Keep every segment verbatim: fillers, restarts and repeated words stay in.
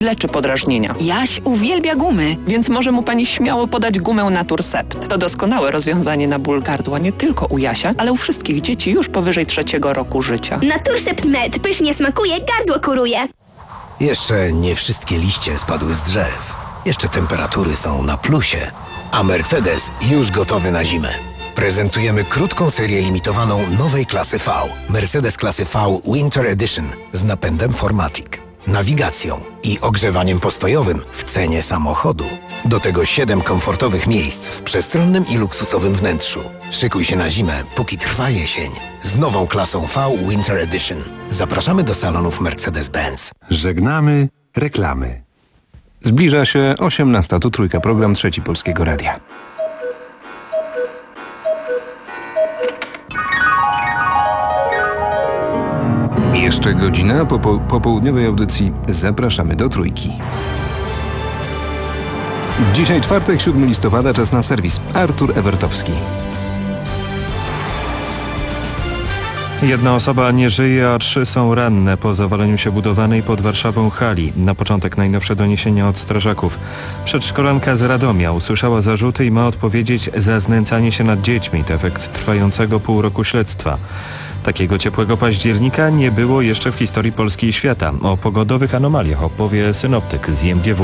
leczy podrażnienia. Jaś uwielbia gumy. Więc może mu pani śmiało podać gumę Naturcept. To doskonałe rozwiązanie na ból gardła nie tylko u Jasia, ale u wszystkich dzieci już powyżej trzeciego roku życia. Naturcept Med pysznie smakuje, gardło kuruje. Jeszcze nie wszystkie liście spadły z drzew. Jeszcze temperatury są na plusie. A Mercedes już gotowy na zimę. Prezentujemy krótką serię limitowaną nowej klasy V. Mercedes klasy V Winter Edition z napędem cztery matic, nawigacją i ogrzewaniem postojowym w cenie samochodu. Do tego siedem komfortowych miejsc w przestronnym i luksusowym wnętrzu. Szykuj się na zimę, póki trwa jesień. Z nową klasą V Winter Edition. Zapraszamy do salonów Mercedes-Benz. Żegnamy reklamy. Zbliża się osiemnasta, tu Trójka, program Trzeci Polskiego Radia. Jeszcze godzina po po popołudniowej audycji zapraszamy do Trójki. Dzisiaj czwartek, siódmego listopada, czas na serwis. Artur Ewertowski. Jedna osoba nie żyje, a trzy są ranne po zawaleniu się budowanej pod Warszawą hali. Na początek najnowsze doniesienia od strażaków. Przedszkolanka z Radomia usłyszała zarzuty i ma odpowiedzieć za znęcanie się nad dziećmi. To efekt trwającego pół roku śledztwa. Takiego ciepłego października nie było jeszcze w historii Polski i świata. O pogodowych anomaliach opowie synoptyk z I M G W.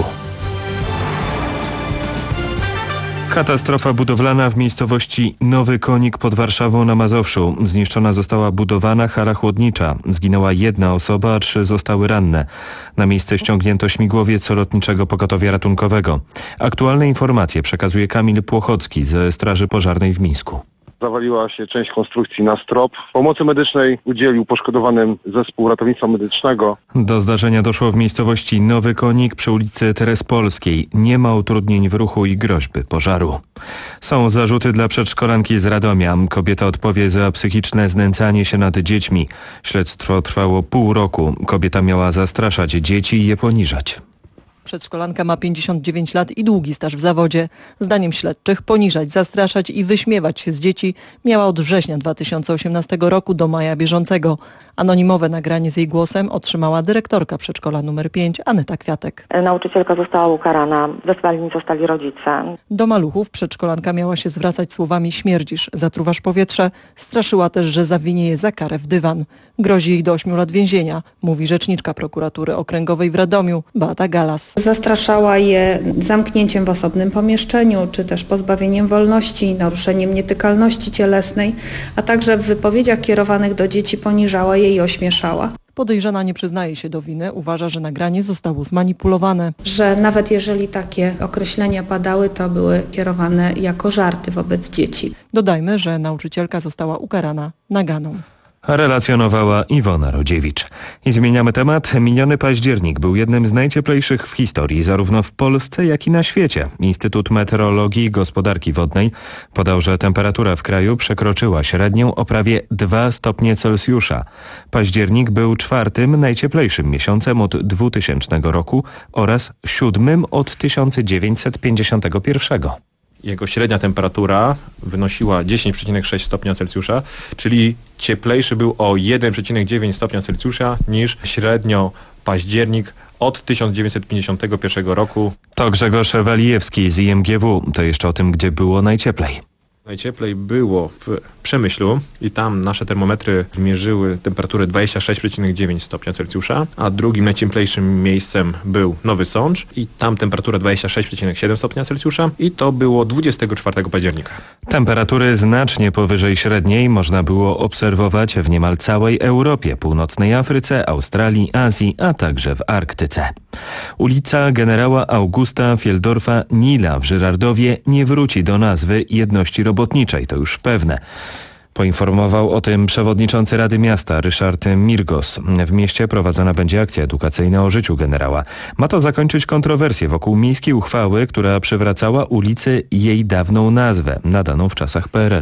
Katastrofa budowlana w miejscowości Nowy Konik pod Warszawą na Mazowszu. Zniszczona została budowana hala chłodnicza. Zginęła jedna osoba, a trzy zostały ranne. Na miejsce ściągnięto śmigłowiec Lotniczego Pogotowia Ratunkowego. Aktualne informacje przekazuje Kamil Płochocki ze Straży Pożarnej w Mińsku. Zawaliła się część konstrukcji na strop. Pomocy medycznej udzielił poszkodowanym zespół ratownictwa medycznego. Do zdarzenia doszło w miejscowości Nowy Konik przy ulicy Terespolskiej. Nie ma utrudnień w ruchu i groźby pożaru. Są zarzuty dla przedszkolanki z Radomia. Kobieta odpowie za psychiczne znęcanie się nad dziećmi. Śledztwo trwało pół roku. Kobieta miała zastraszać dzieci i je poniżać. Przedszkolanka ma pięćdziesiąt dziewięć lat i długi staż w zawodzie. Zdaniem śledczych poniżać, zastraszać i wyśmiewać się z dzieci miała od września dwa tysiące osiemnastego roku do maja bieżącego. Anonimowe nagranie z jej głosem otrzymała dyrektorka przedszkola numer pięć Aneta Kwiatek. Nauczycielka została ukarana, wezwani zostali rodzice. Do maluchów przedszkolanka miała się zwracać słowami śmierdzisz, zatruwasz powietrze. Straszyła też, że zawinie je za karę w dywan. Grozi jej do ośmiu lat więzienia, mówi rzeczniczka prokuratury okręgowej w Radomiu Beata Galas. Zastraszała je zamknięciem w osobnym pomieszczeniu, czy też pozbawieniem wolności, naruszeniem nietykalności cielesnej, a także w wypowiedziach kierowanych do dzieci poniżała je i ośmieszała. Podejrzana nie przyznaje się do winy, uważa, że nagranie zostało zmanipulowane. Że nawet jeżeli takie określenia padały, to były kierowane jako żarty wobec dzieci. Dodajmy, że nauczycielka została ukarana naganą. Relacjonowała Iwona Rodziewicz. I zmieniamy temat. Miniony październik był jednym z najcieplejszych w historii, zarówno w Polsce, jak i na świecie. Instytut Meteorologii i Gospodarki Wodnej podał, że temperatura w kraju przekroczyła średnią o prawie dwa stopnie Celsjusza. Październik był czwartym najcieplejszym miesiącem od dwutysięcznego roku oraz siódmym od tysiąc dziewięćset pięćdziesiątego pierwszego. Jego średnia temperatura wynosiła dziesięć przecinek sześć stopnia Celsjusza, czyli cieplejszy był o jeden przecinek dziewięć stopnia Celsjusza niż średnio październik od tysiąc dziewięćset pięćdziesiątego pierwszego roku. To Grzegorz Walijewski z I M G W. To jeszcze o tym, gdzie było najcieplej. Najcieplej było w Przemyślu i tam nasze termometry zmierzyły temperaturę dwadzieścia sześć przecinek dziewięć stopnia Celsjusza, a drugim najcieplejszym miejscem był Nowy Sącz i tam temperatura dwadzieścia sześć przecinek siedem stopnia Celsjusza i to było dwudziestego czwartego października. Temperatury znacznie powyżej średniej można było obserwować w niemal całej Europie, północnej Afryce, Australii, Azji, a także w Arktyce. Ulica generała Augusta Fieldorfa Nila w Żyrardowie nie wróci do nazwy Jedności Robotniczej, to już pewne. Poinformował o tym przewodniczący Rady Miasta Ryszard Mirgos. W mieście prowadzona będzie akcja edukacyjna o życiu generała. Ma to zakończyć kontrowersję wokół miejskiej uchwały, która przywracała ulicy jej dawną nazwę, nadaną w czasach P R L u.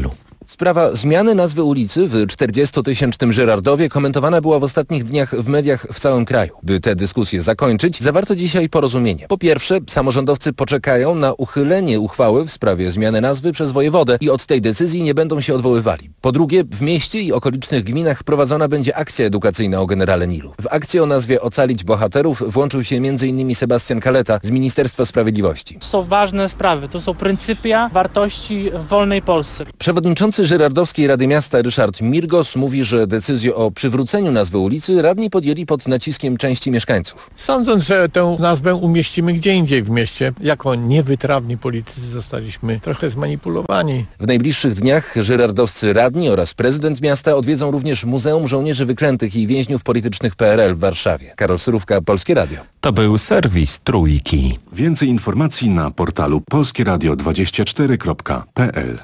Sprawa zmiany nazwy ulicy w czterdziestotysięcznym Żyrardowie komentowana była w ostatnich dniach w mediach w całym kraju. By tę dyskusję zakończyć, zawarto dzisiaj porozumienie. Po pierwsze, samorządowcy poczekają na uchylenie uchwały w sprawie zmiany nazwy przez wojewodę i od tej decyzji nie będą się odwoływali. Po drugie, w mieście i okolicznych gminach prowadzona będzie akcja edukacyjna o generale Nilu. W akcję o nazwie Ocalić bohaterów włączył się między innymi Sebastian Kaleta z Ministerstwa Sprawiedliwości. To są ważne sprawy, to są pryncypia wartości w wolnej Polsce. Przewodniczący Żyrardowskiej Rady Miasta Ryszard Mirgos mówi, że decyzję o przywróceniu nazwy ulicy radni podjęli pod naciskiem części mieszkańców. Sądząc, że tę nazwę umieścimy gdzie indziej w mieście, jako niewytrawni politycy zostaliśmy trochę zmanipulowani. W najbliższych dniach żyrardowscy radni oraz prezydent miasta odwiedzą również Muzeum Żołnierzy Wyklętych i Więźniów Politycznych P R L w Warszawie. Karol Surówka, Polskie Radio. To był serwis Trójki. Więcej informacji na portalu polskieradio dwadzieścia cztery kropka p l.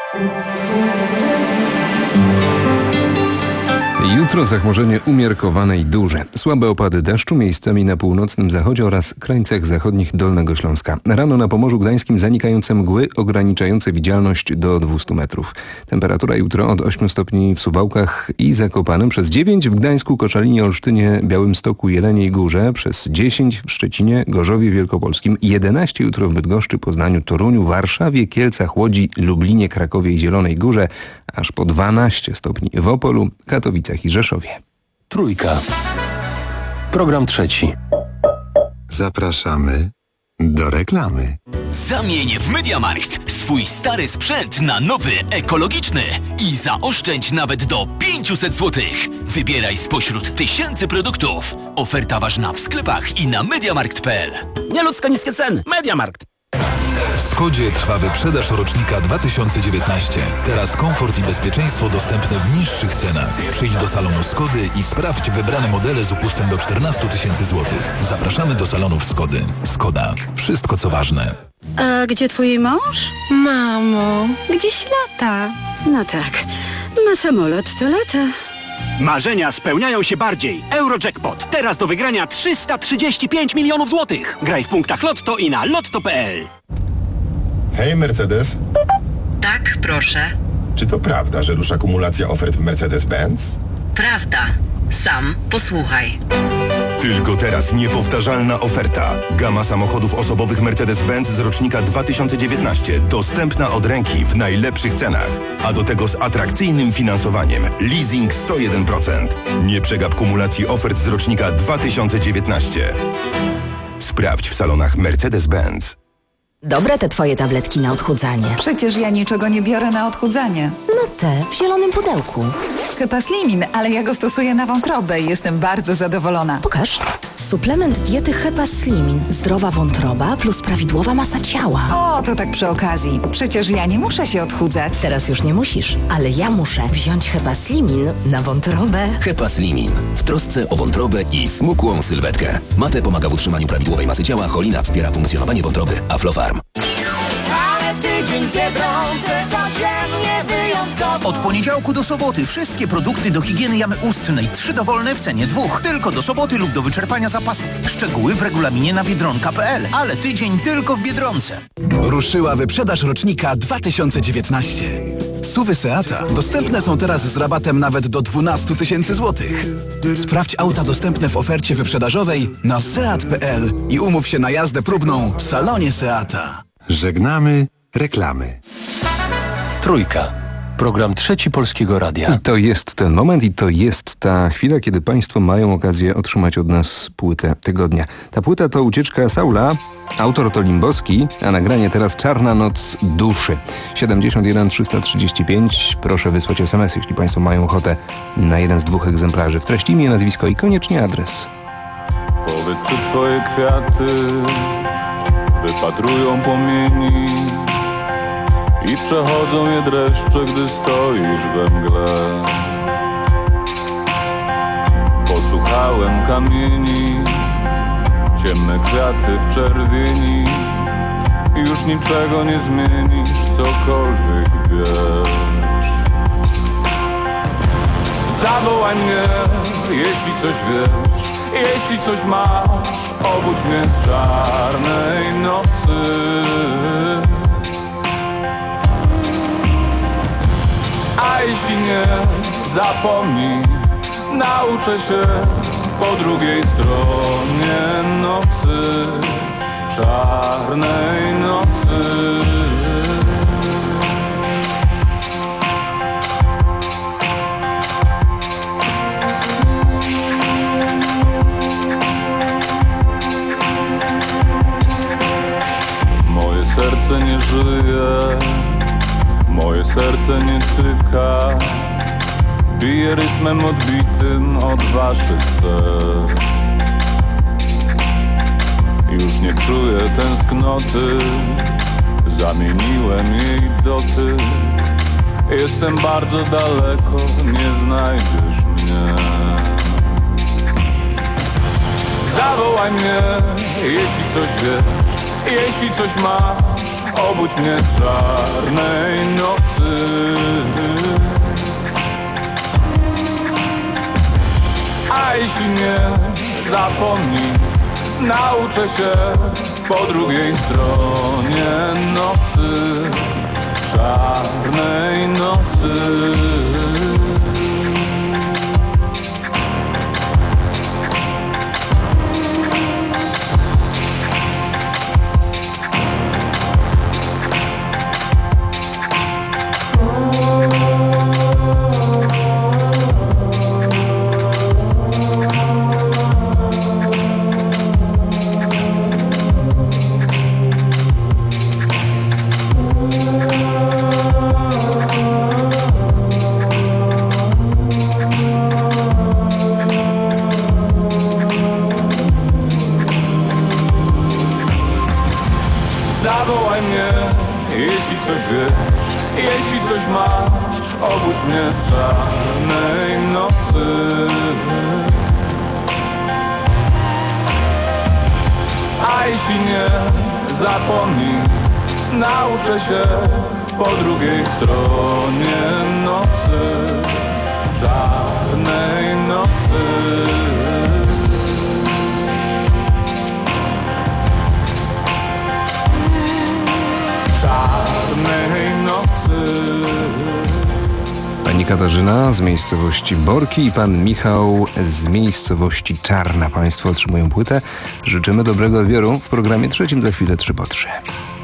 Jutro zachmurzenie umiarkowane i duże. Słabe opady deszczu miejscami na północnym zachodzie oraz krańcach zachodnich Dolnego Śląska. Rano na Pomorzu Gdańskim zanikające mgły ograniczające widzialność do dwieście metrów. Temperatura jutro od ośmiu stopni w Suwałkach i Zakopanem, przez dziewięć w Gdańsku, Koszalinie, Olsztynie, Białymstoku, Jeleniej Górze, przez dziesięć w Szczecinie, Gorzowie Wielkopolskim, jedenaście jutro w Bydgoszczy, Poznaniu, Toruniu, Warszawie, Kielcach, Łodzi, Lublinie, Krakowie i Zielonej Górze, aż po dwanaście stopni w Opolu, Katowicach i Rzeszowie. Trójka. Program trzeci. Zapraszamy do reklamy. Zamień w MediaMarkt swój stary sprzęt na nowy, ekologiczny i zaoszczędź nawet do pięćset złotych. Wybieraj spośród tysięcy produktów. Oferta ważna w sklepach i na mediamarkt kropka p l. Nieludzko niskie ceny. MediaMarkt. W Skodzie trwa wyprzedaż rocznika dwa tysiące dziewiętnaście. Teraz komfort i bezpieczeństwo dostępne w niższych cenach. Przyjdź do salonu Skody i sprawdź wybrane modele z upustem do czternastu tysięcy złotych. Zapraszamy do salonów Skody. Skoda. Wszystko co ważne. A gdzie twój mąż? Mamo, gdzieś lata. No tak, ma samolot, to lata. Marzenia spełniają się bardziej. Eurojackpot. Teraz do wygrania trzysta trzydzieści pięć milionów złotych. Graj w punktach Lotto i na lotto kropka p l. Hej, Mercedes. Tak, proszę. Czy to prawda, że rusza kumulacja ofert w Mercedes-Benz? Prawda. Sam posłuchaj. Tylko teraz niepowtarzalna oferta. Gama samochodów osobowych Mercedes-Benz z rocznika dwa tysiące dziewiętnaście. Dostępna od ręki w najlepszych cenach. A do tego z atrakcyjnym finansowaniem. Leasing sto jeden procent. Nie przegap kumulacji ofert z rocznika dwa tysiące dziewiętnaście. Sprawdź w salonach Mercedes-Benz. Dobre te twoje tabletki na odchudzanie. Przecież ja niczego nie biorę na odchudzanie. No te, w zielonym pudełku. Hepaslimin, ale ja go stosuję na wątrobę i jestem bardzo zadowolona. Pokaż. Suplement diety Hepaslimin. Zdrowa wątroba plus prawidłowa masa ciała. O, to tak przy okazji. Przecież ja nie muszę się odchudzać. Teraz już nie musisz, ale ja muszę wziąć Hepaslimin na wątrobę. Hepaslimin. W trosce o wątrobę i smukłą sylwetkę. Mate pomaga w utrzymaniu prawidłowej masy ciała, cholina wspiera funkcjonowanie wątroby. Aflofarm. Od poniedziałku do soboty wszystkie produkty do higieny jamy ustnej. Trzy dowolne w cenie dwóch. Tylko do soboty lub do wyczerpania zapasów. Szczegóły w regulaminie na biedronka kropka p l. Ale tydzień tylko w Biedronce. Ruszyła wyprzedaż rocznika dwa tysiące dziewiętnaście. SUVy Seata dostępne są teraz z rabatem nawet do dwanaście tysięcy złotych. Sprawdź auta dostępne w ofercie wyprzedażowej na seat kropka p l i umów się na jazdę próbną w salonie Seata. Żegnamy reklamy. Trójka. Program trzeci Polskiego Radia. I to jest ten moment i to jest ta chwila, kiedy państwo mają okazję otrzymać od nas płytę tygodnia. Ta płyta to Ucieczka Saula, autor to Limbowski, a nagranie teraz Czarna Noc Duszy. siedemdziesiąt jeden trzysta trzydzieści pięć. Proszę wysłać es em es, jeśli państwo mają ochotę na jeden z dwóch egzemplarzy. W treści imię, nazwisko i koniecznie adres. Powiedz, czy twoje kwiaty wypatrują płomieni i przechodzą je dreszcze, gdy stoisz we mgle. Posłuchałem kamieni, ciemne kwiaty w czerwieni. Już niczego nie zmienisz, cokolwiek wiesz. Zawołaj mnie, jeśli coś wiesz, jeśli coś masz. Obudź mnie z czarnej nocy. mnie, zapomnij, nauczę się po drugiej stronie nocy, czarnej nocy. Moje serce nie żyje, moje serce nie tyka, bije rytmem odbitym od waszych serc. Już nie czuję tęsknoty, zamieniłem jej dotyk. Jestem bardzo daleko, nie znajdziesz mnie. Zawołaj mnie, jeśli coś wiesz, jeśli coś masz, obudź mnie z czarnej nocy. A jeśli nie, zapomnij, nauczę się po drugiej stronie nocy, czarnej nocy. Zawołaj mnie, jeśli coś wiesz, jeśli coś masz, obudź mnie z czarnej nocy. A jeśli nie, zapomnij, nauczę się po drugiej stronie nocy, czarnej nocy. Czarnej nocy. Pani Katarzyna z miejscowości Borki i pan Michał z miejscowości Czarna. Państwo otrzymują płytę. Życzymy dobrego odbioru w programie trzecim za chwilę trzy po trzy.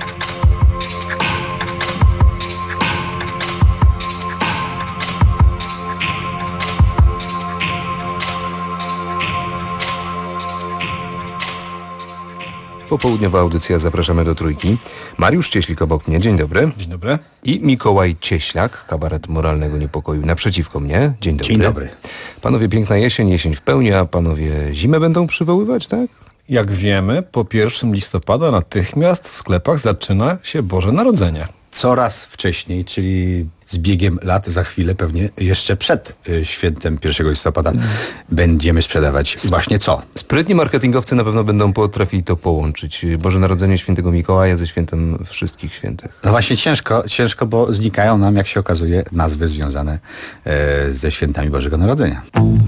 Popołudniowa audycja, zapraszamy do Trójki. Mariusz Cieślik obok mnie, dzień dobry. Dzień dobry. I Mikołaj Cieślak, kabaret moralnego niepokoju naprzeciwko mnie, dzień dobry. Dzień dobry. Panowie, piękna jesień, jesień w pełni, a panowie zimę będą przywoływać, tak? Jak wiemy, po pierwszego listopada natychmiast w sklepach zaczyna się Boże Narodzenie. Coraz wcześniej, czyli z biegiem lat, za chwilę pewnie jeszcze przed y, świętem pierwszego listopada mm. będziemy sprzedawać właśnie co? Sprytni marketingowcy na pewno będą potrafili to połączyć. Boże Narodzenie Świętego Mikołaja ze świętem wszystkich świętych. No właśnie ciężko, ciężko, bo znikają nam, jak się okazuje, nazwy związane e, ze świętami Bożego Narodzenia.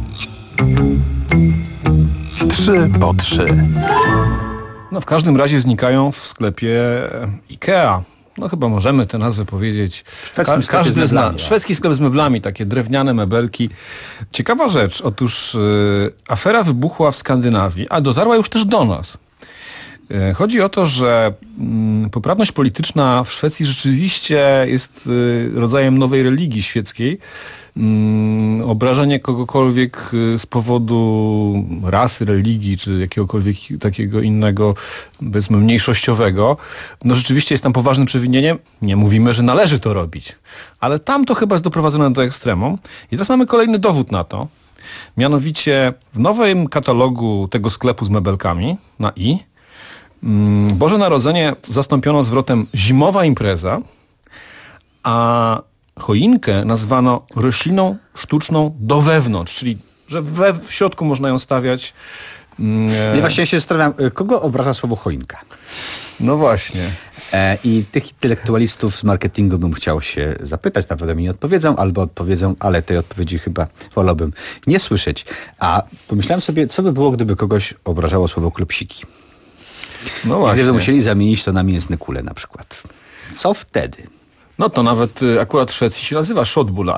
Trzy po trzy. No w każdym razie znikają w sklepie IKEA. No chyba możemy te nazwy powiedzieć. Ka- każdy zna. Szwedzki sklep z meblami, takie drewniane mebelki. Ciekawa rzecz, otóż y, afera wybuchła w Skandynawii, a dotarła już też do nas. Y, chodzi o to, że y, poprawność polityczna w Szwecji rzeczywiście jest y, rodzajem nowej religii świeckiej. Mm, obrażenie kogokolwiek z powodu rasy, religii czy jakiegokolwiek takiego innego, powiedzmy, mniejszościowego, no rzeczywiście jest tam poważnym przewinieniem. Nie mówimy, że należy to robić, ale tam to chyba jest doprowadzone do ekstremum. I teraz mamy kolejny dowód na to. Mianowicie w nowym katalogu tego sklepu z mebelkami na i mm, Boże Narodzenie zastąpiono zwrotem zimowa impreza, a choinkę nazwano rośliną sztuczną do wewnątrz, czyli że we, w środku można ją stawiać. Mm, no właśnie ja się zastanawiam, kogo obraża słowo choinka? No właśnie. E, I tych intelektualistów z marketingu bym chciał się zapytać, naprawdę mi nie odpowiedzą, albo odpowiedzą, ale tej odpowiedzi chyba wolałbym nie słyszeć. A pomyślałem sobie, co by było, gdyby kogoś obrażało słowo klopsiki? No właśnie. Gdyby musieli zamienić to na mięsne kule na przykład. Co wtedy? No to nawet y, akurat w Szwecji się nazywa shotbular.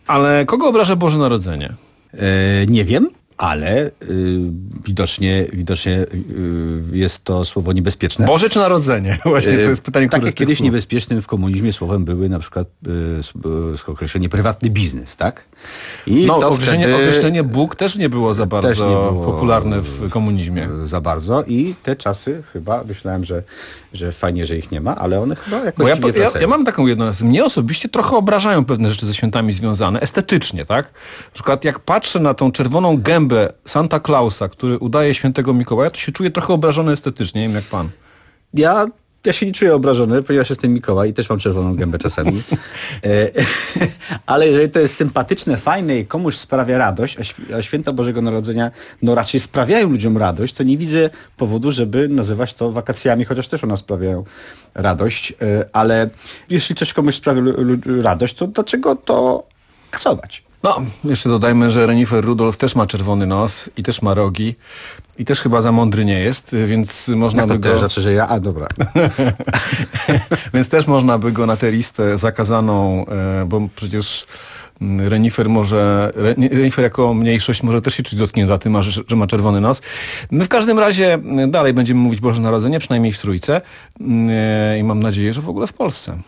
Ale kogo obraża Boże Narodzenie? E, nie wiem. Ale y, widocznie, widocznie y, jest to słowo niebezpieczne. Boże czy Narodzenie? Właśnie to jest pytanie, które tak jak kiedyś niebezpiecznym w komunizmie słowem były na przykład y, określenie prywatny biznes, tak? I no, to określenie, wtedy, określenie Bóg też nie było za bardzo nie było popularne w komunizmie. Za bardzo i te czasy chyba, myślałem, że, że fajnie, że ich nie ma, ale one chyba jakoś Bo ja, nie ja, ja mam taką jedną, mnie osobiście trochę obrażają pewne rzeczy ze świętami związane, estetycznie, tak? Na przykład jak patrzę na tą czerwoną gębę Santa Clausa, który udaje świętego Mikołaja, to się czuję trochę obrażony estetycznie, nie wiem jak pan. Ja... Ja się nie czuję obrażony, ponieważ jestem Mikołaj i też mam czerwoną gębę czasami. Ale jeżeli to jest sympatyczne, fajne i komuś sprawia radość, a święta Bożego Narodzenia no raczej sprawiają ludziom radość, to nie widzę powodu, żeby nazywać to wakacjami, chociaż też one sprawiają radość. Ale jeśli coś komuś sprawia radość, to dlaczego to kasować? No, jeszcze dodajmy, że Renifer Rudolf też ma czerwony nos i też ma rogi i też chyba za mądry nie jest, więc można Jak to by go... To znaczy, że ja? A, dobra. Więc też można by go na tę listę zakazaną, bo przecież Renifer może, Renifer jako mniejszość może też się czuć dotknięta tym, że, że ma czerwony nos. My w każdym razie dalej będziemy mówić Boże Narodzenie, przynajmniej w Trójce i mam nadzieję, że w ogóle w Polsce.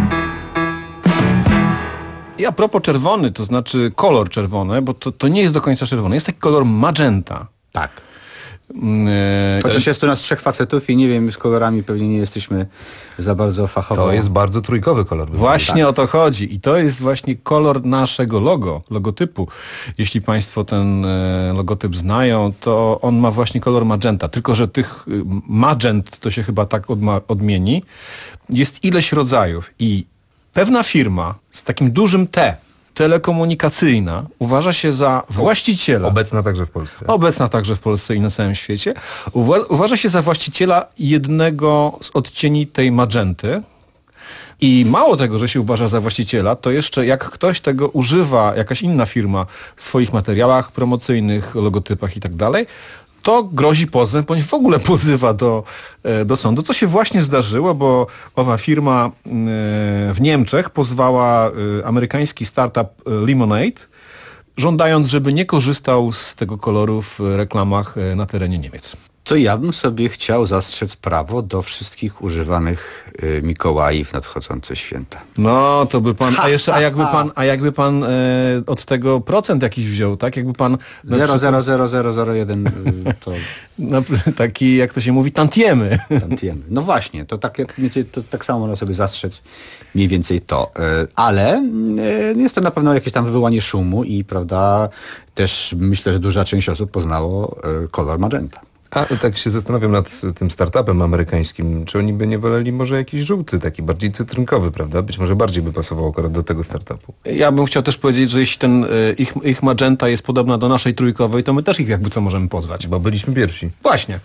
I a propos czerwony, to znaczy kolor czerwony, bo to, to nie jest do końca czerwony. Jest taki kolor magenta. Tak. Yy, Chociaż jest tu nas trzech facetów i nie wiem, z kolorami pewnie nie jesteśmy za bardzo fachowo. To jest bardzo trójkowy kolor. Właśnie tak. O to chodzi. I to jest właśnie kolor naszego logo, logotypu. Jeśli państwo ten logotyp znają, to on ma właśnie kolor magenta. Tylko że tych magent, to się chyba tak odma- odmieni, jest ileś rodzajów. I pewna firma z takim dużym T, telekomunikacyjna, uważa się za właściciela... Obecna także w Polsce. Obecna także w Polsce i na całym świecie. Uwa- uważa się za właściciela jednego z odcieni tej magenty. I mało tego, że się uważa za właściciela, to jeszcze jak ktoś tego używa, jakaś inna firma w swoich materiałach promocyjnych, logotypach i tak dalej, to grozi pozwem, bądź w ogóle pozywa do, do sądu, co się właśnie zdarzyło, bo owa firma w Niemczech pozwała amerykański startup Lemonade, żądając, żeby nie korzystał z tego koloru w reklamach na terenie Niemiec. To ja bym sobie chciał zastrzec prawo do wszystkich używanych y, Mikołai w nadchodzące święta. No, to by pan, a jeszcze, a jakby pan, a jakby pan e, od tego procent jakiś wziął, tak? Jakby pan... zero zero zero zero zero jeden y, to... No, taki, jak to się mówi, tantiemy. Tantiemy. No właśnie, to tak, jak, to tak samo można sobie zastrzec mniej więcej to. Y, ale y, jest to na pewno jakieś tam wywołanie szumu i, prawda, też myślę, że duża część osób poznało y, kolor magenta. A tak się zastanawiam nad tym startupem amerykańskim. Czy oni by nie woleli może jakiś żółty, taki bardziej cytrynkowy, prawda? Być może bardziej by pasował akurat do tego startupu. Ja bym chciał też powiedzieć, że jeśli ten ich, ich magenta jest podobna do naszej trójkowej, to my też ich jakby co możemy pozwać. Bo byliśmy pierwsi. Właśnie.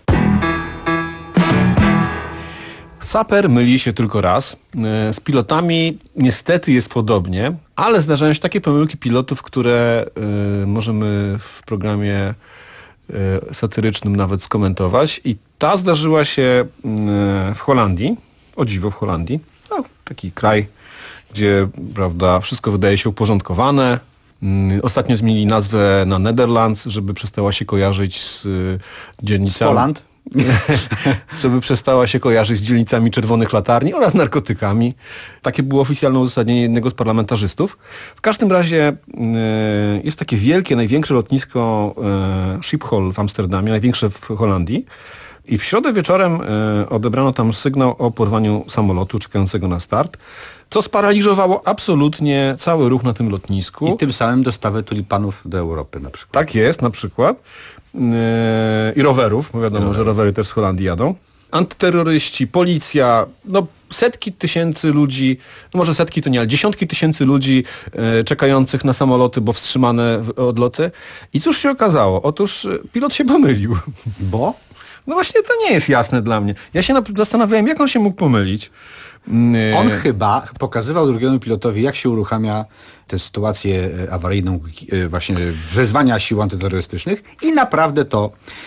Saper myli się tylko raz. Z pilotami niestety jest podobnie, ale zdarzają się takie pomyłki pilotów, które y, możemy w programie satyrycznym nawet skomentować. I ta zdarzyła się w Holandii, o dziwo w Holandii. No, taki kraj, gdzie, prawda, wszystko wydaje się uporządkowane. Ostatnio zmienili nazwę na Netherlands, żeby przestała się kojarzyć z dzielnicami... Holand? żeby przestała się kojarzyć z dzielnicami czerwonych latarni oraz narkotykami. Takie było oficjalne uzasadnienie jednego z parlamentarzystów. W każdym razie jest takie wielkie, największe lotnisko Schiphol w Amsterdamie, największe w Holandii. I w środę wieczorem odebrano tam sygnał o porwaniu samolotu czekającego na start, co sparaliżowało absolutnie cały ruch na tym lotnisku. I tym samym dostawę tulipanów do Europy na przykład. Tak jest, na przykład. I rowerów, bo wiadomo, Rower. że rowery też z Holandii jadą. Antyterroryści, policja, no setki tysięcy ludzi, no może setki to nie, ale dziesiątki tysięcy ludzi e, czekających na samoloty, bo wstrzymane odloty. I cóż się okazało? Otóż pilot się pomylił. Bo? No właśnie to nie jest jasne dla mnie. Ja się zastanawiałem, jak on się mógł pomylić. On chyba pokazywał drugiemu pilotowi, jak się uruchamia tę sytuację awaryjną, właśnie wezwania sił antyterrorystycznych i naprawdę to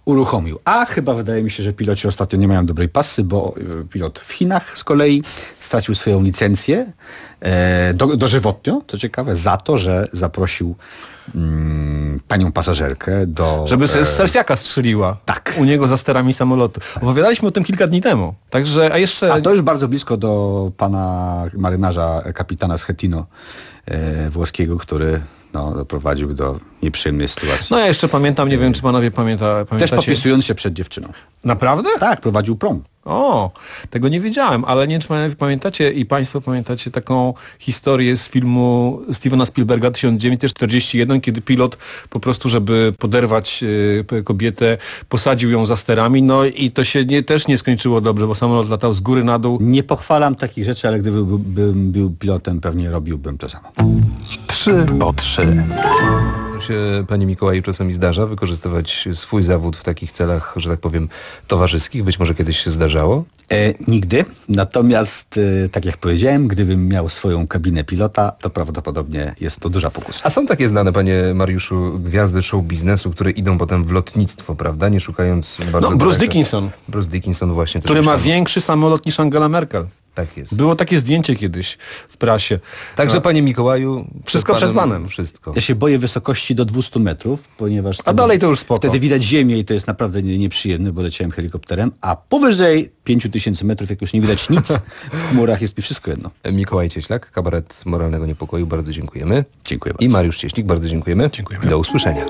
uruchomił. A chyba wydaje mi się, że piloci ostatnio nie mają dobrej pasy, bo pilot w Chinach z kolei stracił swoją licencję e, do, dożywotnio, to ciekawe, za to, że zaprosił mm, panią pasażerkę do... Żeby sobie z selfiaka strzeliła. Tak. U niego za sterami samolotu. Opowiadaliśmy o tym kilka dni temu. Także, a jeszcze... A to już bardzo blisko do pana marynarza, kapitana Schettino e, włoskiego, który no, doprowadził do nieprzyjemnej sytuacji. No ja jeszcze pamiętam, nie wiem, czy panowie pamięta, pamiętacie. Też popisując się przed dziewczyną. Naprawdę? Tak, prowadził prom. O, tego nie wiedziałem, ale nie wiem, czy pamiętacie i państwo pamiętacie taką historię z filmu Stevena Spielberga tysiąc dziewięćset czterdziesty pierwszy, kiedy pilot po prostu, żeby poderwać y, kobietę, posadził ją za sterami, no i to się nie, też nie skończyło dobrze, bo samolot latał z góry na dół. Nie pochwalam takich rzeczy, ale gdybym był, bym był pilotem, pewnie robiłbym to samo. Trzy po trzy. Się, panie Mikołaju, czasami zdarza wykorzystywać swój zawód w takich celach, że tak powiem, towarzyskich? Być może kiedyś się zdarzało? E, nigdy. Natomiast, e, tak jak powiedziałem, gdybym miał swoją kabinę pilota, to prawdopodobnie jest to duża pokusa. A są takie znane, panie Mariuszu, gwiazdy show biznesu, które idą potem w lotnictwo, prawda? Nie szukając bardzo... No, Bruce daleko. Dickinson. Bruce Dickinson właśnie. Który ma większy samolot niż Angela Merkel. Tak jest. Było takie zdjęcie kiedyś w prasie. Także, no. panie Mikołaju... Wszystko przed panem. Wszystko. Ja się boję wysokości do dwieście metrów, ponieważ... A dalej to już spoko. Wtedy widać ziemię i to jest naprawdę nie, nieprzyjemne, bo leciałem helikopterem, a powyżej pięć tysięcy metrów, jak już nie widać nic, w chmurach jest mi wszystko jedno. Mikołaj Cieślak, kabaret Moralnego Niepokoju, bardzo dziękujemy. Dziękuję bardzo. I Mariusz Cieślik, bardzo dziękujemy. Dziękujemy. I do usłyszenia.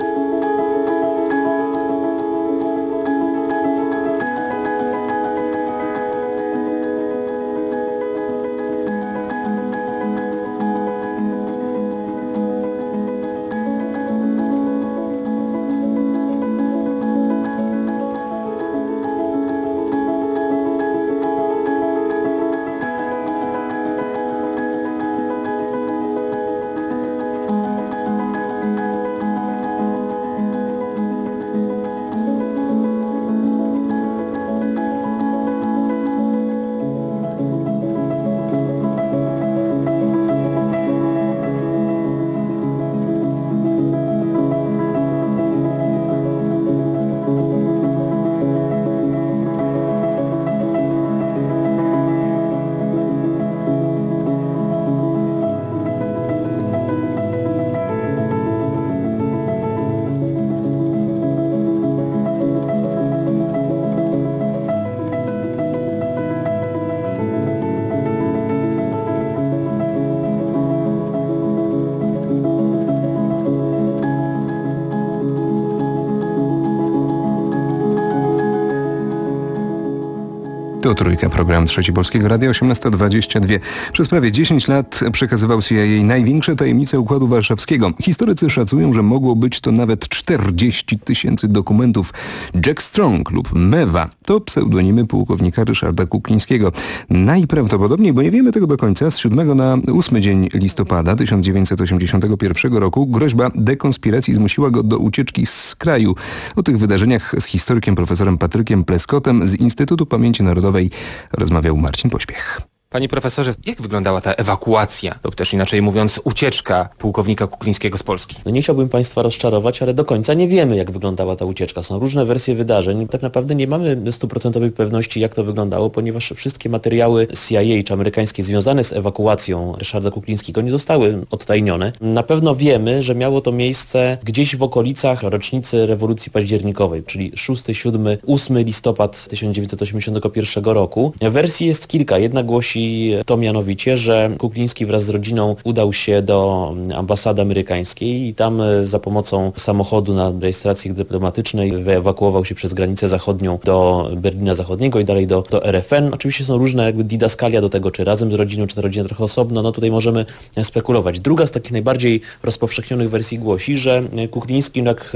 To Trójka, program Trzeci Polskiego Radia, osiemnasta dwadzieścia dwa. Przez prawie dziesięć lat przekazywał C I A największe tajemnice Układu Warszawskiego. Historycy szacują, że mogło być to nawet czterdzieści tysięcy dokumentów. Jack Strong lub Mewa to pseudonimy pułkownika Ryszarda Kuklińskiego. Najprawdopodobniej, bo nie wiemy tego do końca, z siódmego na ósmy dzień listopada tysiąc dziewięćset osiemdziesiątego pierwszego roku groźba dekonspiracji zmusiła go do ucieczki z kraju. O tych wydarzeniach z historykiem profesorem Patrykiem Pleskottem z Instytutu Pamięci Narodowej rozmawiał Marcin Pośpiech. Panie profesorze, jak wyglądała ta ewakuacja, lub też inaczej mówiąc ucieczka pułkownika Kuklińskiego z Polski? No nie chciałbym Państwa rozczarować, ale do końca nie wiemy, jak wyglądała ta ucieczka. Są różne wersje wydarzeń. Tak naprawdę nie mamy stuprocentowej pewności, jak to wyglądało, ponieważ wszystkie materiały C I A czy amerykańskie związane z ewakuacją Ryszarda Kuklińskiego nie zostały odtajnione. Na pewno wiemy, że miało to miejsce gdzieś w okolicach rocznicy rewolucji październikowej, czyli szósty, siódmy, ósmy listopad tysiąc dziewięćset osiemdziesiątego pierwszego roku. Wersji jest kilka. Jedna głosi to mianowicie, że Kukliński wraz z rodziną udał się do ambasady amerykańskiej i tam za pomocą samochodu na rejestracji dyplomatycznej wyewakuował się przez granicę zachodnią do Berlina Zachodniego i dalej do, do R F N. Oczywiście są różne jakby didaskalia do tego, czy razem z rodziną, czy ta rodzina trochę osobno. No tutaj możemy spekulować. Druga z takich najbardziej rozpowszechnionych wersji głosi, że Kukliński, jak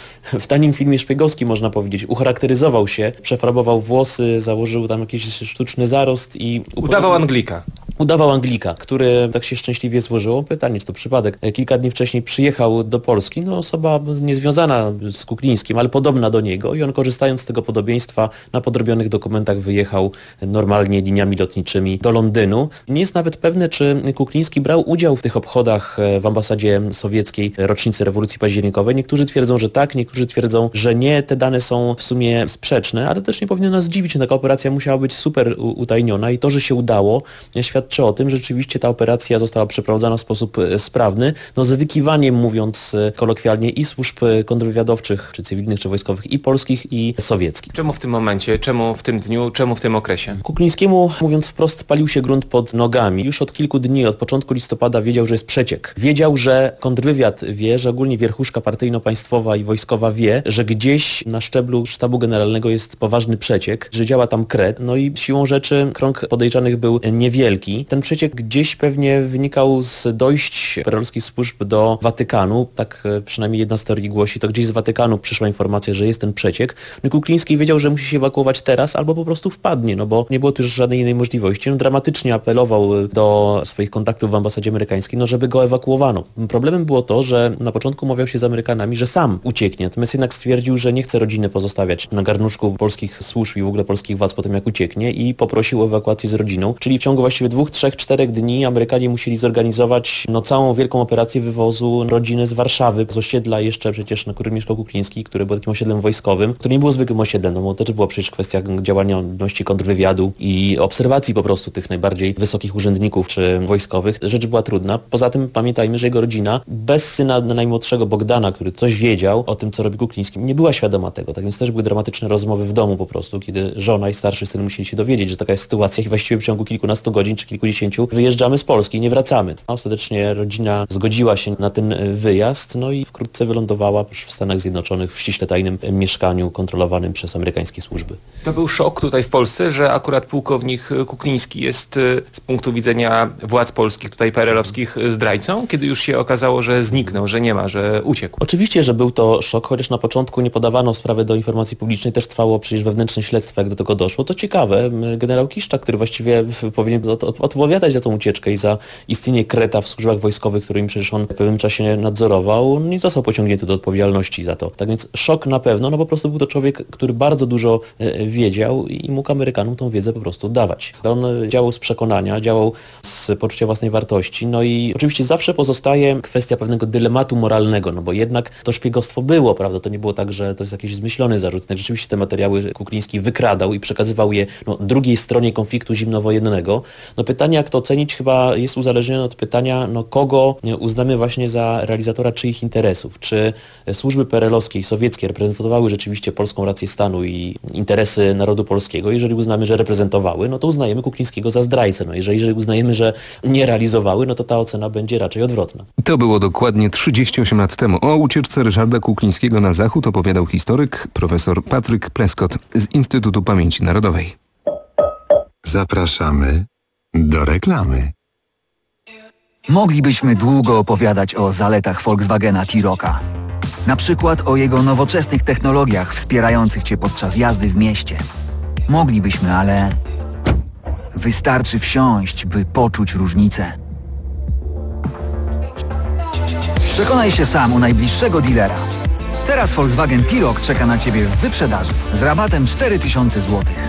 w tanim filmie szpiegowskim można powiedzieć, ucharakteryzował się, przefarbował włosy, założył tam jakiś sztuczny zarost i... Udawał Anglika. udawał Anglika, który tak się szczęśliwie złożyło. Pytanie, czy to przypadek. Kilka dni wcześniej przyjechał do Polski, no osoba niezwiązana z Kuklińskim, ale podobna do niego i on, korzystając z tego podobieństwa, na podrobionych dokumentach wyjechał normalnie liniami lotniczymi do Londynu. Nie jest nawet pewne, czy Kukliński brał udział w tych obchodach w ambasadzie sowieckiej rocznicy rewolucji październikowej. Niektórzy twierdzą, że tak, niektórzy twierdzą, że nie. Te dane są w sumie sprzeczne, ale też nie powinno nas dziwić. Taka operacja musiała być super utajniona i to, że się udało, świadczy o tym, że rzeczywiście ta operacja została przeprowadzona w sposób sprawny, no z wykiwaniem, mówiąc kolokwialnie, i służb kontrwywiadowczych, czy cywilnych, czy wojskowych, i polskich, i sowieckich. Czemu w tym momencie, czemu w tym dniu, czemu w tym okresie? Kuklińskiemu, mówiąc wprost, palił się grunt pod nogami. Już od kilku dni, od początku listopada wiedział, że jest przeciek. Wiedział, że kontrwywiad wie, że ogólnie wierchuszka partyjno-państwowa i wojskowa wie, że gdzieś na szczeblu sztabu generalnego jest poważny przeciek, że działa tam kret, no i siłą rzeczy krąg podejrzanych był niewielki. Ten przeciek gdzieś pewnie wynikał z dojść perelowskich służb do Watykanu, tak przynajmniej jedna z teorii głosi, to gdzieś z Watykanu przyszła informacja, że jest ten przeciek. No Kukliński wiedział, że musi się ewakuować teraz albo po prostu wpadnie, no bo nie było tu już żadnej innej możliwości. On dramatycznie apelował do swoich kontaktów w ambasadzie amerykańskiej, no żeby go ewakuowano. Problemem było to, że na początku umawiał się z Amerykanami, że sam ucieknie, natomiast jednak stwierdził, że nie chce rodziny pozostawiać na garnuszku polskich służb i w ogóle polskich władz po tym, jak ucieknie, i poprosił o ewakuację z rodziną, czyli w ciągu właściwie dwóch, trzech, czterech dni Amerykanie musieli zorganizować no całą wielką operację wywozu rodziny z Warszawy, z osiedla jeszcze przecież, na którym mieszkał Kukliński, który był takim osiedlem wojskowym, który nie było zwykłym osiedlem, no bo też była przecież kwestia działalności kontrwywiadu i obserwacji po prostu tych najbardziej wysokich urzędników czy wojskowych. Rzecz była trudna. Poza tym pamiętajmy, że jego rodzina bez syna najmłodszego Bogdana, który coś wiedział o tym, co robi Kukliński, nie była świadoma tego. Tak więc też były dramatyczne rozmowy w domu po prostu, kiedy żona i starszy syn musieli się dowiedzieć, że taka jest sytuacja i właściwie w ciągu kilkunastu godzin czy kilkudziesięciu wyjeżdżamy z Polski i nie wracamy. A ostatecznie rodzina zgodziła się na ten wyjazd, no i wkrótce wylądowała już w Stanach Zjednoczonych w ściśle tajnym mieszkaniu kontrolowanym przez amerykańskie służby. To był szok tutaj w Polsce, że akurat pułkownik Kukliński jest z punktu widzenia władz polskich, tutaj P R L-owskich, zdrajcą, kiedy już się okazało, że zniknął, że nie ma, że uciekł. Oczywiście, że był to szok, chociaż na początku nie podawano sprawy do informacji publicznej, też trwało przecież wewnętrzne śledztwo, jak do tego doszło. To ciekawe, generał Kiszczak, który właściwie powinien odpowiadać za tą ucieczkę i za istnienie kreta w służbach wojskowych, którymi przecież on w pewnym czasie nadzorował, nie został pociągnięty do odpowiedzialności za to. Tak więc szok na pewno, no po prostu był to człowiek, który bardzo dużo wiedział i mógł Amerykanom tą wiedzę po prostu dawać. On działał z przekonania, działał z poczucia własnej wartości, no i oczywiście zawsze pozostaje kwestia pewnego dylematu moralnego, no bo jednak to szpiegostwo było, prawda, to nie było tak, że to jest jakiś zmyślony zarzut, jednak rzeczywiście te materiały Kukliński wykradał i przekazywał je no, drugiej stronie konfliktu zimnowojennego. No pytanie, jak to ocenić, chyba jest uzależnione od pytania, no kogo uznamy właśnie za realizatora czyich interesów. Czy służby P R L-owskie i sowieckie reprezentowały rzeczywiście polską rację stanu i interesy narodu polskiego? Jeżeli uznamy, że reprezentowały, no to uznajemy Kuklińskiego za zdrajcę. No jeżeli, jeżeli uznajemy, że nie realizowały, no to ta ocena będzie raczej odwrotna. To było dokładnie trzydzieści osiem lat temu. O ucieczce Ryszarda Kuklińskiego na zachód opowiadał historyk profesor Patryk Prescott z Instytutu Pamięci Narodowej. Zapraszamy do reklamy. Moglibyśmy długo opowiadać o zaletach Volkswagena T-Rocka. Na przykład o jego nowoczesnych technologiach wspierających Cię podczas jazdy w mieście. Moglibyśmy, ale wystarczy wsiąść, by poczuć różnicę. Przekonaj się sam u najbliższego dealera. Teraz Volkswagen T-Roc czeka na Ciebie w wyprzedaży z rabatem cztery tysiące złotych.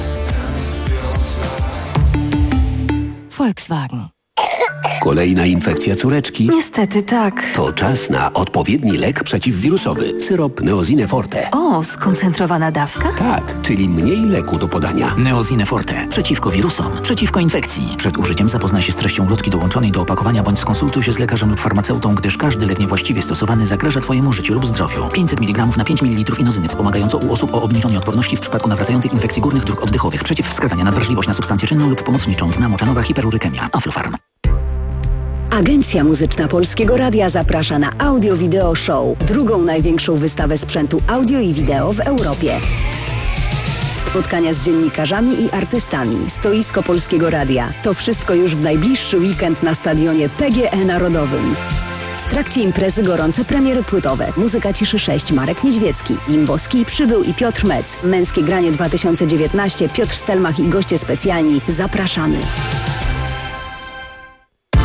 Volkswagen. Kolejna infekcja córeczki? Niestety tak. To czas na odpowiedni lek przeciwwirusowy. Syrop Neosine Forte. O, skoncentrowana dawka? Tak, czyli mniej leku do podania. Neosine Forte. Przeciwko wirusom, przeciwko infekcji. Przed użyciem zapoznaj się z treścią ulotki dołączonej do opakowania bądź skonsultuj się z lekarzem lub farmaceutą, gdyż każdy lek niewłaściwie stosowany zagraża Twojemu życiu lub zdrowiu. pięćset miligramów na pięć mililitrów inozyny wspomagająco u osób o obniżonej odporności w przypadku nawracających infekcji górnych dróg oddechowych. Przeciwwskazania na wrażliwość na substancję czynną lub pomocniczą. Dna moczanowa hiperurykemia. Aflofarm. Agencja Muzyczna Polskiego Radia zaprasza na Audio Video Show, drugą największą wystawę sprzętu audio i wideo w Europie. Spotkania z dziennikarzami i artystami, stoisko Polskiego Radia. To wszystko już w najbliższy weekend na stadionie P G E Narodowym. W trakcie imprezy gorące premiery płytowe. Muzyka Ciszy sześć, Marek Niedźwiecki, Limbowski, Przybył i Piotr Mec. Męskie granie dwa tysiące dziewiętnaście, Piotr Stelmach i goście specjalni. Zapraszamy.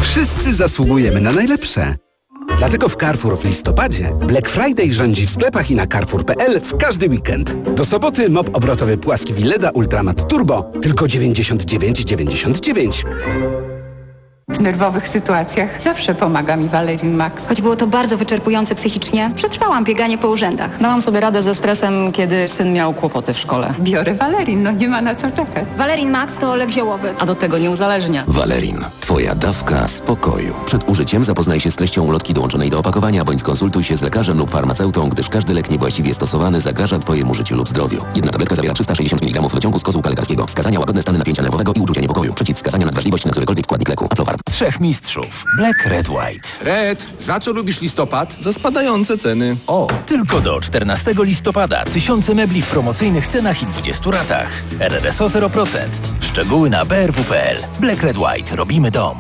Wszyscy zasługujemy na najlepsze. Dlatego w Carrefour w listopadzie Black Friday rządzi w sklepach i na carrefour kropka p l w każdy weekend. Do soboty mop obrotowy płaski Willeda Ultramat Turbo tylko dziewięćdziesiąt dziewięć dziewięćdziesiąt dziewięć. W nerwowych sytuacjach zawsze pomaga mi Valerin Max. Choć było to bardzo wyczerpujące psychicznie, przetrwałam bieganie po urzędach. Dałam sobie radę ze stresem, kiedy syn miał kłopoty w szkole. Biorę Valerin, no nie ma na co czekać. Valerin Max to lek ziołowy. A do tego nie uzależnia. Valerin. Twoja dawka spokoju. Przed użyciem zapoznaj się z treścią ulotki dołączonej do opakowania, bądź skonsultuj się z lekarzem lub farmaceutą, gdyż każdy lek niewłaściwie stosowany zagraża Twojemu życiu lub zdrowiu. Jedna tabletka zawiera trzysta sześćdziesiąt miligramów wyciągu z kozłka lekarskiego. Wskazania: łagodne stany napięcia nerwowego i uczucie niepokoju. Przeciwwskazania: nadwrażliwość na którykolwiek składnik leku. Aflofarm. Trzech mistrzów. Black, Red, White. Red, za co lubisz listopad? Za spadające ceny. O, tylko do czternastego listopada. Tysiące mebli w promocyjnych cenach i dwudziestu ratach. R R S O zero procent. Szczegóły na b r w kropka p l. Black, Red, White. Robimy dom.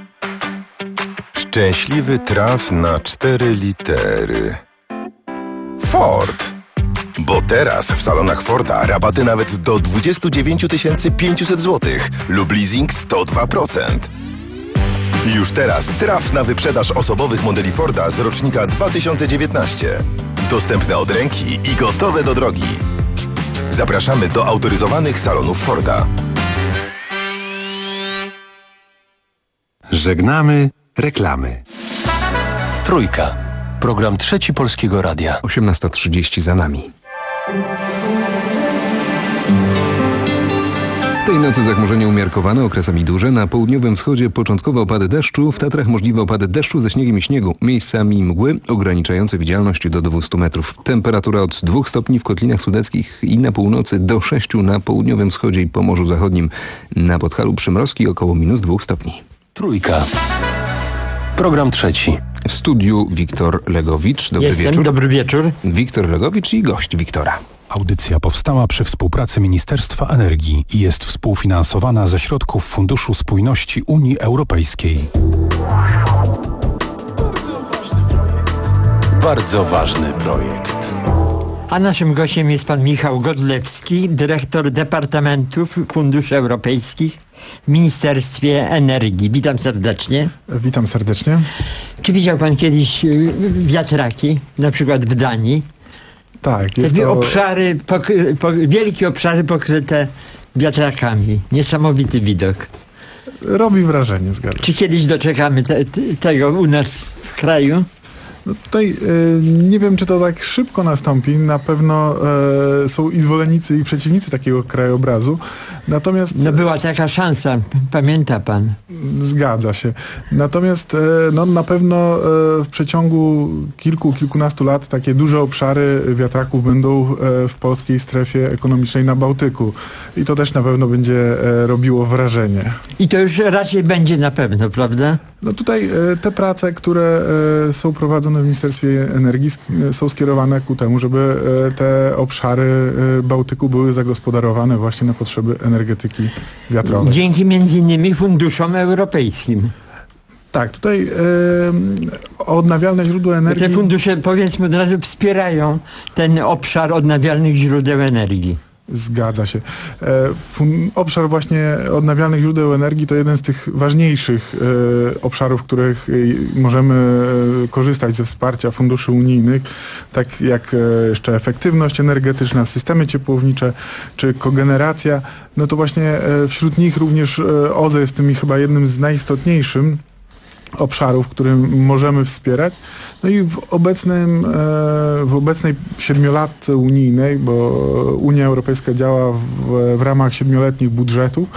Szczęśliwy traf na cztery litery. Ford. Bo teraz w salonach Forda rabaty nawet do dwadzieścia dziewięć tysięcy pięćset złotych lub leasing sto dwa procent. Już teraz traf na wyprzedaż osobowych modeli Forda z rocznika dwa tysiące dziewiętnastego. Dostępne od ręki i gotowe do drogi. Zapraszamy do autoryzowanych salonów Forda. Żegnamy reklamy. Trójka. Program Trzeci Polskiego Radia. osiemnasta trzydzieści za nami. Tej nocy zachmurzenie umiarkowane, okresami duże. Na południowym wschodzie początkowe opady deszczu. W Tatrach możliwe opady deszczu ze śniegiem i śniegu. Miejscami mgły ograniczające widzialność do dwustu metrów. Temperatura od dwóch stopni w Kotlinach Sudeckich i na północy do sześciu na południowym wschodzie i Pomorzu Zachodnim. Na Podhalu przymrozki około minus dwóch stopni. Trójka. Program trzeci. W studiu Wiktor Legowicz. Dobry Jestem, wieczór. Dobry wieczór. Wiktor Legowicz i gość Wiktora. Audycja powstała przy współpracy Ministerstwa Energii i jest współfinansowana ze środków Funduszu Spójności Unii Europejskiej. Bardzo ważny projekt. A naszym gościem jest pan Michał Godlewski, dyrektor Departamentów Funduszy Europejskich w Ministerstwie Energii. Witam serdecznie. Witam serdecznie. Czy widział pan kiedyś wiatraki, na przykład w Danii? Tak. Jest Te to... obszary, pokry, po, wielkie obszary pokryte wiatrakami. Niesamowity widok. Robi wrażenie, zgadzam się. Czy kiedyś doczekamy te, te, tego u nas w kraju? No tutaj e, nie wiem, czy to tak szybko nastąpi. Na pewno e, są i zwolennicy, i przeciwnicy takiego krajobrazu. Natomiast... No była taka szansa, pamięta pan? Zgadza się. Natomiast e, no, na pewno e, w przeciągu kilku, kilkunastu lat takie duże obszary wiatraków będą e, w polskiej strefie ekonomicznej na Bałtyku. I to też na pewno będzie e, robiło wrażenie. I to już raczej będzie na pewno, prawda? No tutaj e, te prace, które e, są prowadzone w Ministerstwie Energii są skierowane ku temu, żeby te obszary Bałtyku były zagospodarowane właśnie na potrzeby energetyki wiatrowej. Dzięki między innymi funduszom europejskim. Tak, tutaj e, odnawialne źródła energii... Te fundusze, powiedzmy od razu, wspierają ten obszar odnawialnych źródeł energii. Zgadza się. E, fun, obszar właśnie odnawialnych źródeł energii to jeden z tych ważniejszych e, obszarów, w których e, możemy e, korzystać ze wsparcia funduszy unijnych, tak jak e, jeszcze efektywność energetyczna, systemy ciepłownicze czy kogeneracja. No to właśnie e, wśród nich również e, O Z E jest tym chyba jednym z najistotniejszym obszarów, którym możemy wspierać. No i w obecnym, w obecnej siedmiolatce unijnej, bo Unia Europejska działa w, w ramach siedmioletnich budżetów,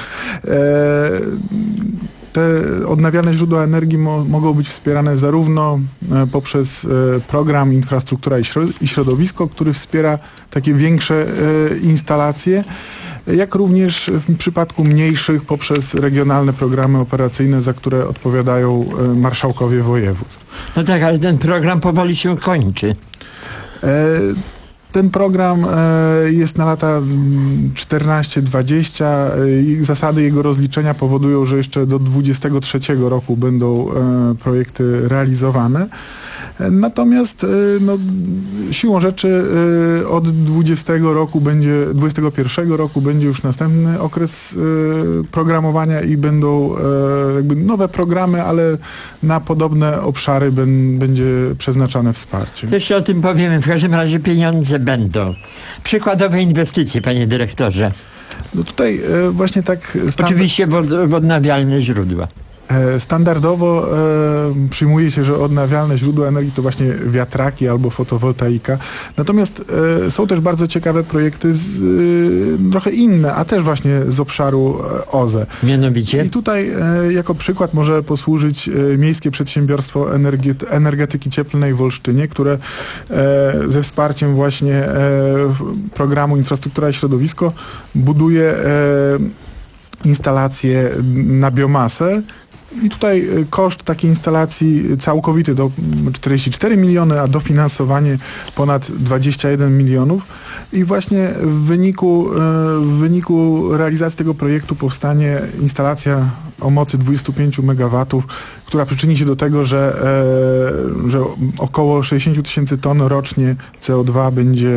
te odnawialne źródła energii mo, mogą być wspierane zarówno poprzez program Infrastruktura i Środowisko, który wspiera takie większe instalacje, jak również w przypadku mniejszych poprzez regionalne programy operacyjne, za które odpowiadają marszałkowie województw. No tak, ale ten program powoli się kończy. Ten program jest na lata czternaście dwadzieścia i zasady jego rozliczenia powodują, że jeszcze do dwudziestego trzeciego roku będą projekty realizowane. Natomiast no, siłą rzeczy od dwudziestego roku będzie, dwudziestego pierwszego roku będzie już następny okres programowania i będą jakby nowe programy, ale na podobne obszary będzie przeznaczane wsparcie. Jeszcze o tym powiemy. W każdym razie pieniądze będą. Przykładowe inwestycje, panie dyrektorze. No tutaj właśnie tak... Standard... Oczywiście w, w odnawialne źródła. Standardowo e, przyjmuje się, że odnawialne źródła energii to właśnie wiatraki albo fotowoltaika. Natomiast e, są też bardzo ciekawe projekty z, e, trochę inne, a też właśnie z obszaru O Z E. Mianowicie? I tutaj e, jako przykład może posłużyć e, Miejskie Przedsiębiorstwo Energi- Energetyki Cieplnej w Olsztynie, które e, ze wsparciem właśnie e, programu Infrastruktura i Środowisko buduje e, instalacje na biomasę. I tutaj koszt takiej instalacji całkowity to czterdzieści cztery miliony, a dofinansowanie ponad dwadzieścia jeden milionów. I właśnie w wyniku, w wyniku realizacji tego projektu powstanie instalacja o mocy dwadzieścia pięć megawatów, która przyczyni się do tego, że, że około sześćdziesiąt tysięcy ton rocznie C O dwa będzie,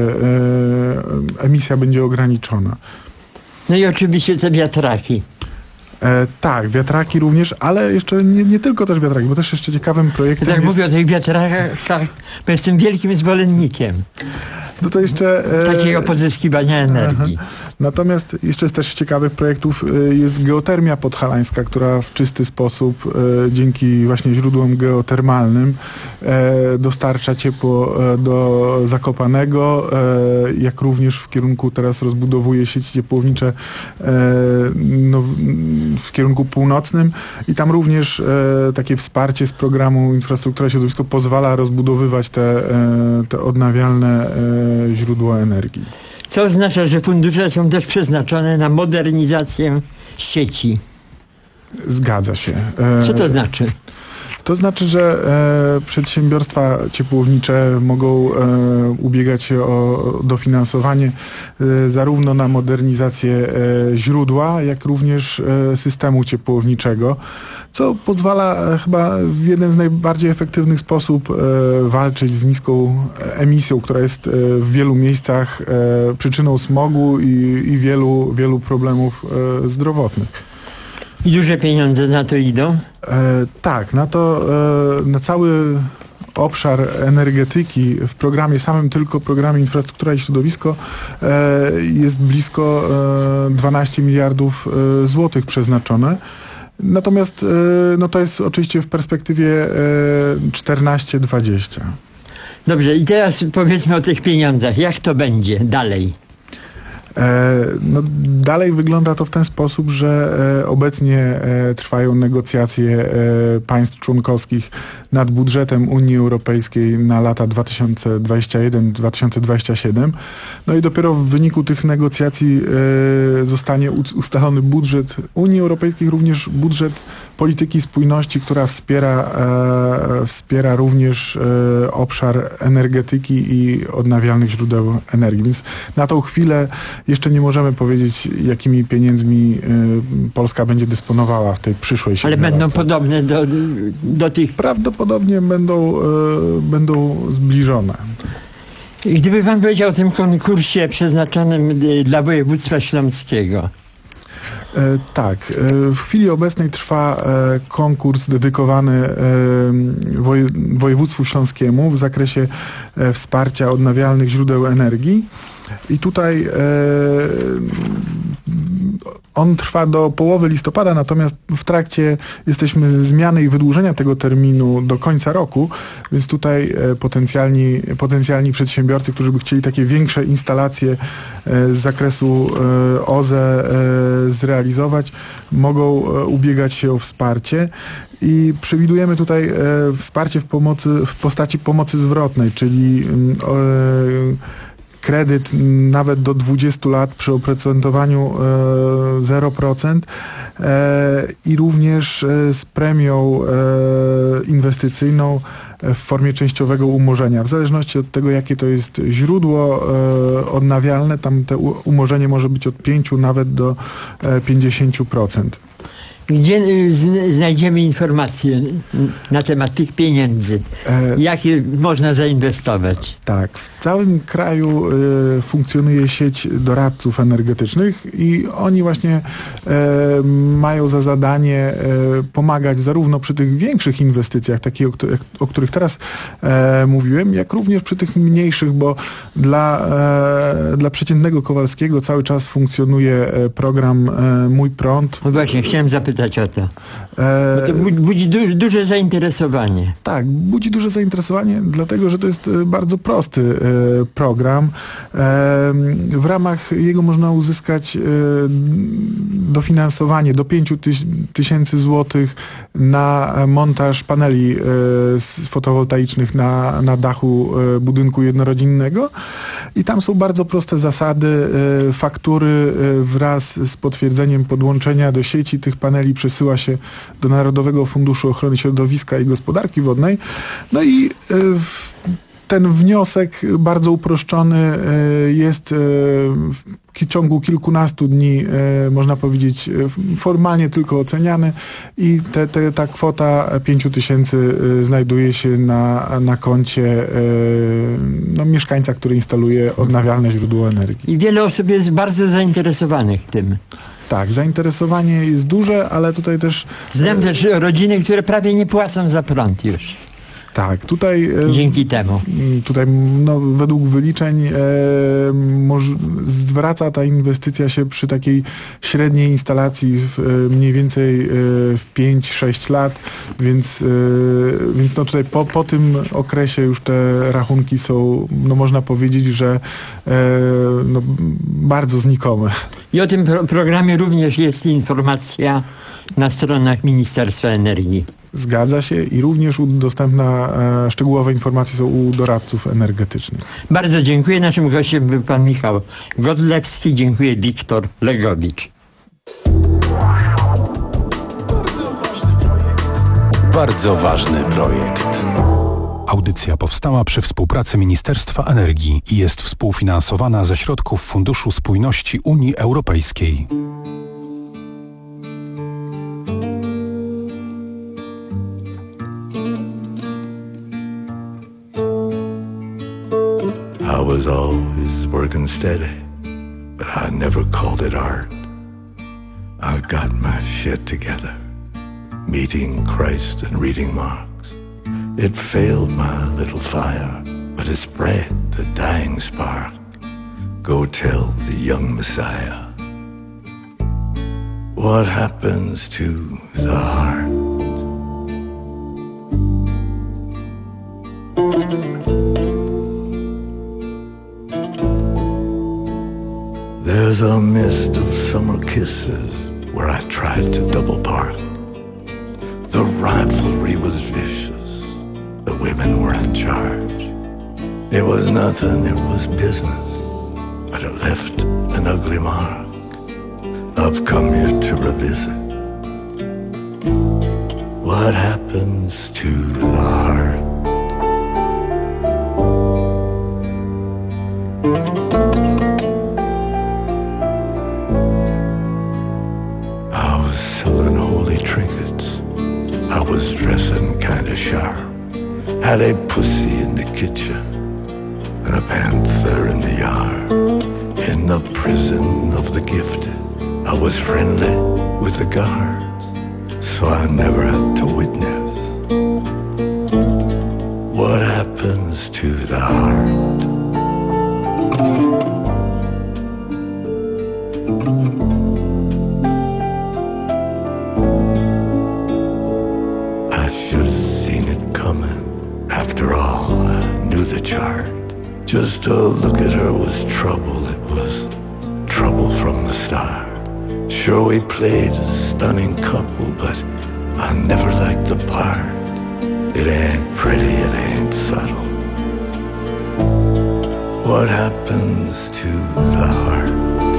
emisja będzie ograniczona. No i oczywiście te wiatraki. E, tak, wiatraki również, ale jeszcze nie, nie tylko też wiatraki, bo też jeszcze ciekawym projektem tak jest... mówię o tych wiatrakach, bo jestem wielkim zwolennikiem. No to jeszcze... E, takiego pozyskiwania energii. Aha. Natomiast jeszcze z też ciekawych projektów e, jest geotermia podhalańska, która w czysty sposób e, dzięki właśnie źródłom geotermalnym e, dostarcza ciepło e, do Zakopanego, e, jak również w kierunku teraz rozbudowuje sieci ciepłownicze e, no, w kierunku północnym i tam również e, takie wsparcie z programu Infrastruktura i Środowisko pozwala rozbudowywać te, e, te odnawialne e, źródła energii. Co oznacza, że fundusze są też przeznaczone na modernizację sieci. Zgadza się. Co to znaczy? To znaczy, że e, przedsiębiorstwa ciepłownicze mogą e, ubiegać się o dofinansowanie e, zarówno na modernizację e, źródła, jak również e, systemu ciepłowniczego, co pozwala e, chyba w jeden z najbardziej efektywnych sposób e, walczyć z niską emisją, która jest e, w wielu miejscach e, przyczyną smogu i, i wielu, wielu problemów e, zdrowotnych. I duże pieniądze na to idą? E, tak, na to, e, na cały obszar energetyki w programie, samym tylko programie Infrastruktura i Środowisko e, jest blisko e, dwanaście miliardów e, złotych przeznaczone. Natomiast e, no to jest oczywiście w perspektywie e, czternaście dwadzieścia. Dobrze, i teraz powiedzmy o tych pieniądzach. Jak to będzie dalej? No, dalej wygląda to w ten sposób, że obecnie trwają negocjacje państw członkowskich nad budżetem Unii Europejskiej na lata dwa tysiące dwudziesty pierwszy do dwa tysiące dwudziestego siódmego. No i dopiero w wyniku tych negocjacji zostanie ustalony budżet Unii Europejskiej, również budżet polityki spójności, która wspiera, e, wspiera również e, obszar energetyki i odnawialnych źródeł energii. Więc na tą chwilę jeszcze nie możemy powiedzieć, jakimi pieniędzmi e, Polska będzie dysponowała w tej przyszłej siedmiolatce. Ale będą podobne do, do tych... Prawdopodobnie będą, e, będą zbliżone. Gdyby pan powiedział o tym konkursie przeznaczonym dla województwa śląskiego. E, tak. E, w chwili obecnej trwa e, konkurs dedykowany e, woj, województwu śląskiemu w zakresie e, wsparcia odnawialnych źródeł energii. I tutaj e, on trwa do połowy listopada, natomiast w trakcie jesteśmy zmiany i wydłużenia tego terminu do końca roku, więc tutaj e, potencjalni, potencjalni przedsiębiorcy, którzy by chcieli takie większe instalacje e, z zakresu e, O Z E e, zrealizować, mogą e, ubiegać się o wsparcie. I przewidujemy tutaj e, wsparcie w, pomocy, w postaci pomocy zwrotnej, czyli e, kredyt nawet do dwudziestu lat przy oprocentowaniu e, zero procent e, i również e, z premią e, inwestycyjną w formie częściowego umorzenia. W zależności od tego, jakie to jest źródło e, odnawialne, tam to umorzenie może być od pięciu nawet do e, pięćdziesięciu procent. Gdzie y, z, znajdziemy informacje na temat tych pieniędzy? E, Jakie można zainwestować? Tak, w całym kraju y, funkcjonuje sieć doradców energetycznych i oni właśnie y, mają za zadanie y, pomagać zarówno przy tych większych inwestycjach, takich, o których, o których teraz y, mówiłem, jak również przy tych mniejszych, bo dla, y, dla przeciętnego Kowalskiego cały czas funkcjonuje program y, Mój Prąd. No właśnie, chciałem zapytać o to. Bo to budzi du- duże zainteresowanie. Tak, budzi duże zainteresowanie, dlatego że to jest bardzo prosty e, program. E, w ramach jego można uzyskać e, dofinansowanie do pięciu tysięcy złotych na montaż paneli e, fotowoltaicznych na, na dachu e, budynku jednorodzinnego i tam są bardzo proste zasady. E, faktury e, wraz z potwierdzeniem podłączenia do sieci tych paneli przesyła się do Narodowego Funduszu Ochrony Środowiska i Gospodarki Wodnej. No i ten wniosek bardzo uproszczony jest w ciągu kilkunastu dni, można powiedzieć, formalnie tylko oceniany i te, te, ta kwota pięciu tysięcy znajduje się na, na koncie no, mieszkańca, który instaluje odnawialne źródło energii. I wiele osób jest bardzo zainteresowanych tym. Tak, zainteresowanie jest duże, ale tutaj też... Znam też rodziny, które prawie nie płacą za prąd już. Tak, tutaj... Dzięki temu. Tutaj no, według wyliczeń e, moż, zwraca ta inwestycja się przy takiej średniej instalacji w, e, mniej więcej e, w pięć sześć lat, więc, e, więc no tutaj po, po tym okresie już te rachunki są, no można powiedzieć, że e, no, bardzo znikome. I o tym pro- programie również jest informacja na stronach Ministerstwa Energii. Zgadza się i również dostępna e, szczegółowe informacje są u doradców energetycznych. Bardzo dziękuję. Naszym gościem był pan Michał Godlewski. Dziękuję Wiktor Legowicz. Bardzo ważny projekt. Audycja powstała przy współpracy Ministerstwa Energii i jest współfinansowana ze środków Funduszu Spójności Unii Europejskiej. I was always working steady, but I never called it art. I got my shit together, meeting Christ and reading Marx. It failed my little fire, but it spread the dying spark. Go tell the young Messiah what happens to the heart. There's a mist of summer kisses where I tried to double park. The rivalry was vicious, the women were in charge. It was nothing, it was business, but it left an ugly mark. I've come here to revisit what happens to the heart. Selling holy trinkets, I was dressing kinda sharp. Had a pussy in the kitchen and a panther in the yard. In the prison of the gifted, I was friendly with the guards, so I never had to witness what happens to the heart. Chart. Just to look at her was trouble. It was trouble from the start. Sure, we played a stunning couple, but I never liked the part. It ain't pretty, it ain't subtle. What happens to the heart?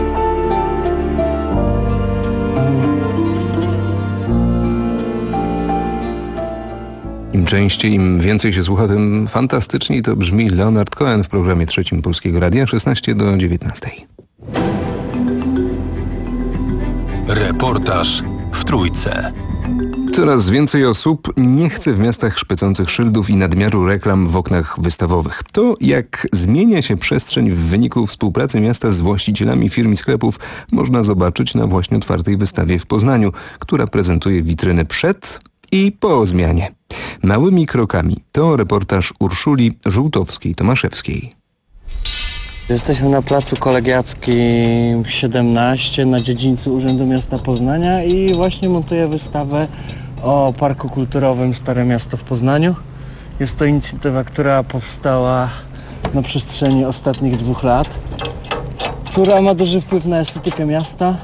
Im częściej, im więcej się słucha, tym fantastyczniej to brzmi Leonard Cohen w programie trzecim Polskiego Radia, szesnaście do dziewiętnastej. Reportaż w Trójce. Coraz więcej osób nie chce w miastach szpecących szyldów i nadmiaru reklam w oknach wystawowych. To, jak zmienia się przestrzeń w wyniku współpracy miasta z właścicielami firm i sklepów, można zobaczyć na właśnie otwartej wystawie w Poznaniu, która prezentuje witryny przed i po zmianie. Małymi krokami to reportaż Urszuli Żółtowskiej-Tomaszewskiej. Jesteśmy na placu Kolegiackim siedemnaście na dziedzińcu Urzędu Miasta Poznania i właśnie montuję wystawę o Parku Kulturowym Stare Miasto w Poznaniu. Jest to inicjatywa, która powstała na przestrzeni ostatnich dwóch lat, która ma duży wpływ na estetykę miasta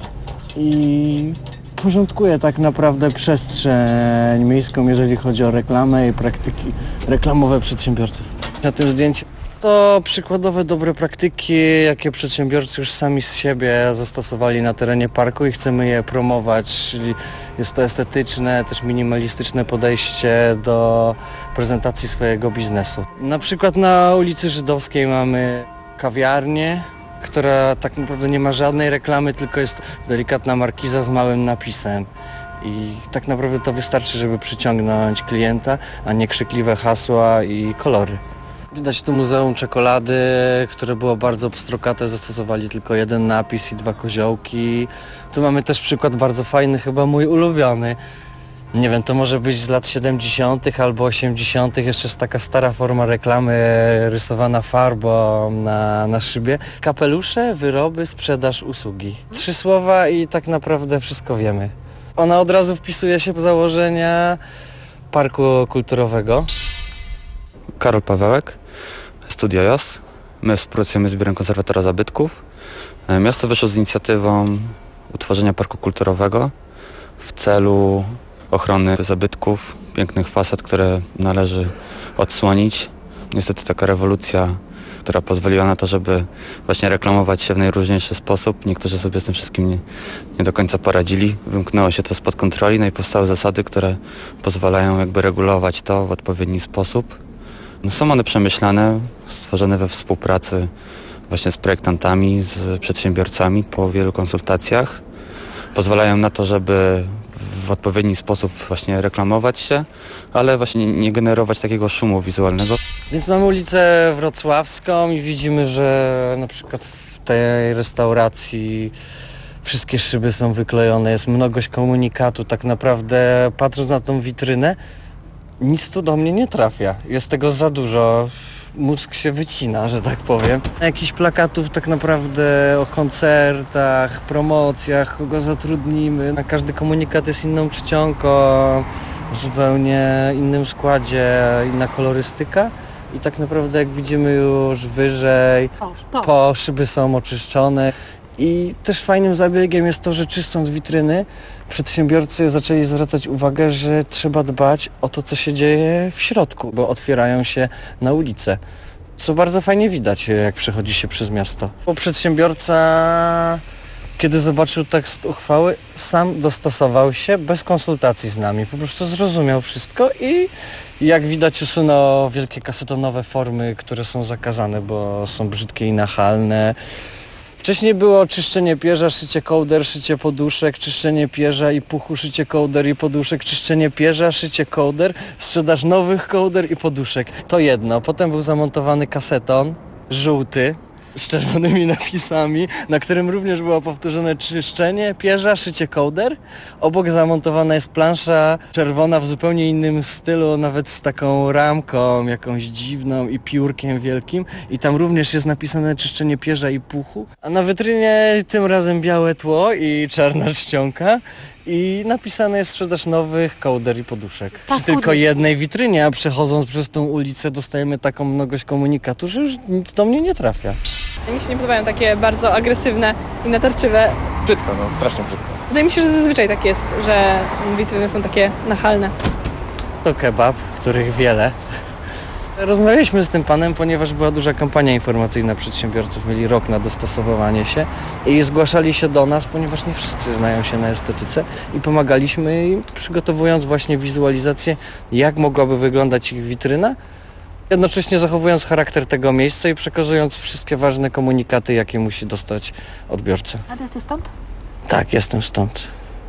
i porządkuje tak naprawdę przestrzeń miejską, jeżeli chodzi o reklamę i praktyki reklamowe przedsiębiorców. Na tym zdjęciu to przykładowe dobre praktyki, jakie przedsiębiorcy już sami z siebie zastosowali na terenie parku i chcemy je promować, czyli jest to estetyczne, też minimalistyczne podejście do prezentacji swojego biznesu. Na przykład na ulicy Żydowskiej mamy kawiarnię, która tak naprawdę nie ma żadnej reklamy, tylko jest delikatna markiza z małym napisem. I tak naprawdę to wystarczy, żeby przyciągnąć klienta, a nie krzykliwe hasła i kolory. Widać tu Muzeum Czekolady, które było bardzo pstrokate, zastosowali tylko jeden napis i dwa koziołki. Tu mamy też przykład bardzo fajny, chyba mój ulubiony. Nie wiem, to może być z lat siedemdziesiątych albo osiemdziesiątych, jeszcze jest taka stara forma reklamy rysowana farbą na, na szybie. Kapelusze, wyroby, sprzedaż, usługi. Trzy słowa i tak naprawdę wszystko wiemy. Ona od razu wpisuje się w założenia Parku Kulturowego. Karol Pawełek, Studio J O S. My współpracujemy z Biurem Konserwatora Zabytków. Miasto wyszło z inicjatywą utworzenia Parku Kulturowego w celu ochrony zabytków, pięknych fasad, które należy odsłonić. Niestety taka rewolucja, która pozwoliła na to, żeby właśnie reklamować się w najróżniejszy sposób. Niektórzy sobie z tym wszystkim nie, nie do końca poradzili. Wymknęło się to spod kontroli, no i powstały zasady, które pozwalają jakby regulować to w odpowiedni sposób. No są one przemyślane, stworzone we współpracy właśnie z projektantami, z przedsiębiorcami po wielu konsultacjach. Pozwalają na to, żeby w odpowiedni sposób właśnie reklamować się, ale właśnie nie generować takiego szumu wizualnego. Więc mamy ulicę Wrocławską i widzimy, że na przykład w tej restauracji wszystkie szyby są wyklejone, jest mnogość komunikatu. Tak naprawdę patrząc na tą witrynę, nic tu do mnie nie trafia. Jest tego za dużo. Mózg się wycina, że tak powiem. Jakichś plakatów tak naprawdę o koncertach, promocjach, kogo zatrudnimy. Na każdy komunikat jest inną czcionką, w zupełnie innym składzie, inna kolorystyka. I tak naprawdę jak widzimy już wyżej, po, po szyby są oczyszczone. I też fajnym zabiegiem jest to, że czyszcząc witryny, przedsiębiorcy zaczęli zwracać uwagę, że trzeba dbać o to, co się dzieje w środku, bo otwierają się na ulicę. Co bardzo fajnie widać, jak przechodzi się przez miasto. Bo przedsiębiorca, kiedy zobaczył tekst uchwały, sam dostosował się bez konsultacji z nami. Po prostu zrozumiał wszystko i jak widać usunął wielkie kasetonowe formy, które są zakazane, bo są brzydkie i nachalne. Wcześniej było czyszczenie pierza, szycie kołder, szycie poduszek, czyszczenie pierza i puchu, szycie kołder i poduszek, czyszczenie pierza, szycie kołder, sprzedaż nowych kołder i poduszek. To jedno. Potem był zamontowany kaseton żółty z czerwonymi napisami, na którym również było powtórzone czyszczenie pierza, szycie kołder. Obok zamontowana jest plansza czerwona w zupełnie innym stylu, nawet z taką ramką jakąś dziwną i piórkiem wielkim. I tam również jest napisane czyszczenie pierza i puchu. A na wytrynie tym razem białe tło i czarna czcionka. I napisane jest sprzedaż nowych kołder i poduszek. Przy tylko jednej witrynie, a przechodząc przez tą ulicę dostajemy taką mnogość komunikatu, że już nic do mnie nie trafia. Mi się nie podobają takie bardzo agresywne i natarczywe. Brzydko, no strasznie brzydko. Wydaje mi się, że zazwyczaj tak jest, że witryny są takie nachalne. To kebab, których wiele. Rozmawialiśmy z tym panem, ponieważ była duża kampania informacyjna przedsiębiorców, mieli rok na dostosowywanie się i zgłaszali się do nas, ponieważ nie wszyscy znają się na estetyce i pomagaliśmy im, przygotowując właśnie wizualizację, jak mogłaby wyglądać ich witryna, jednocześnie zachowując charakter tego miejsca i przekazując wszystkie ważne komunikaty, jakie musi dostać odbiorca. A ty jesteś stąd? Tak, jestem stąd.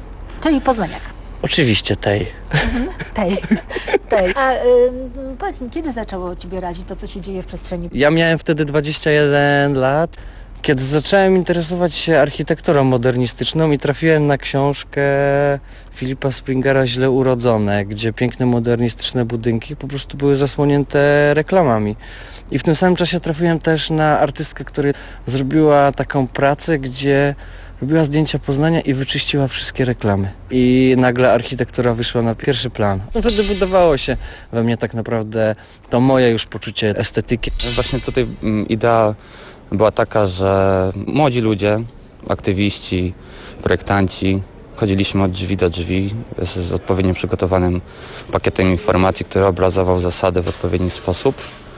czyli poznaniak. Oczywiście tej. Mhm, tej, tej. A y, powiedz mi, kiedy zaczęło Ciebie razić to, co się dzieje w przestrzeni? Ja miałem wtedy dwadzieścia jeden lat, kiedy zacząłem interesować się architekturą modernistyczną i trafiłem na książkę Philipa Springera Źle urodzone, gdzie piękne modernistyczne budynki po prostu były zasłonięte reklamami. I w tym samym czasie trafiłem też na artystkę, która zrobiła taką pracę, gdzie robiła zdjęcia Poznania i wyczyściła wszystkie reklamy. I nagle architektura wyszła na pierwszy plan. No wtedy budowało się we mnie tak naprawdę to moje już poczucie estetyki. Właśnie tutaj idea była taka, że młodzi ludzie, aktywiści, projektanci, chodziliśmy od drzwi do drzwi z, z odpowiednio przygotowanym pakietem informacji, który obrazował zasady w odpowiedni sposób.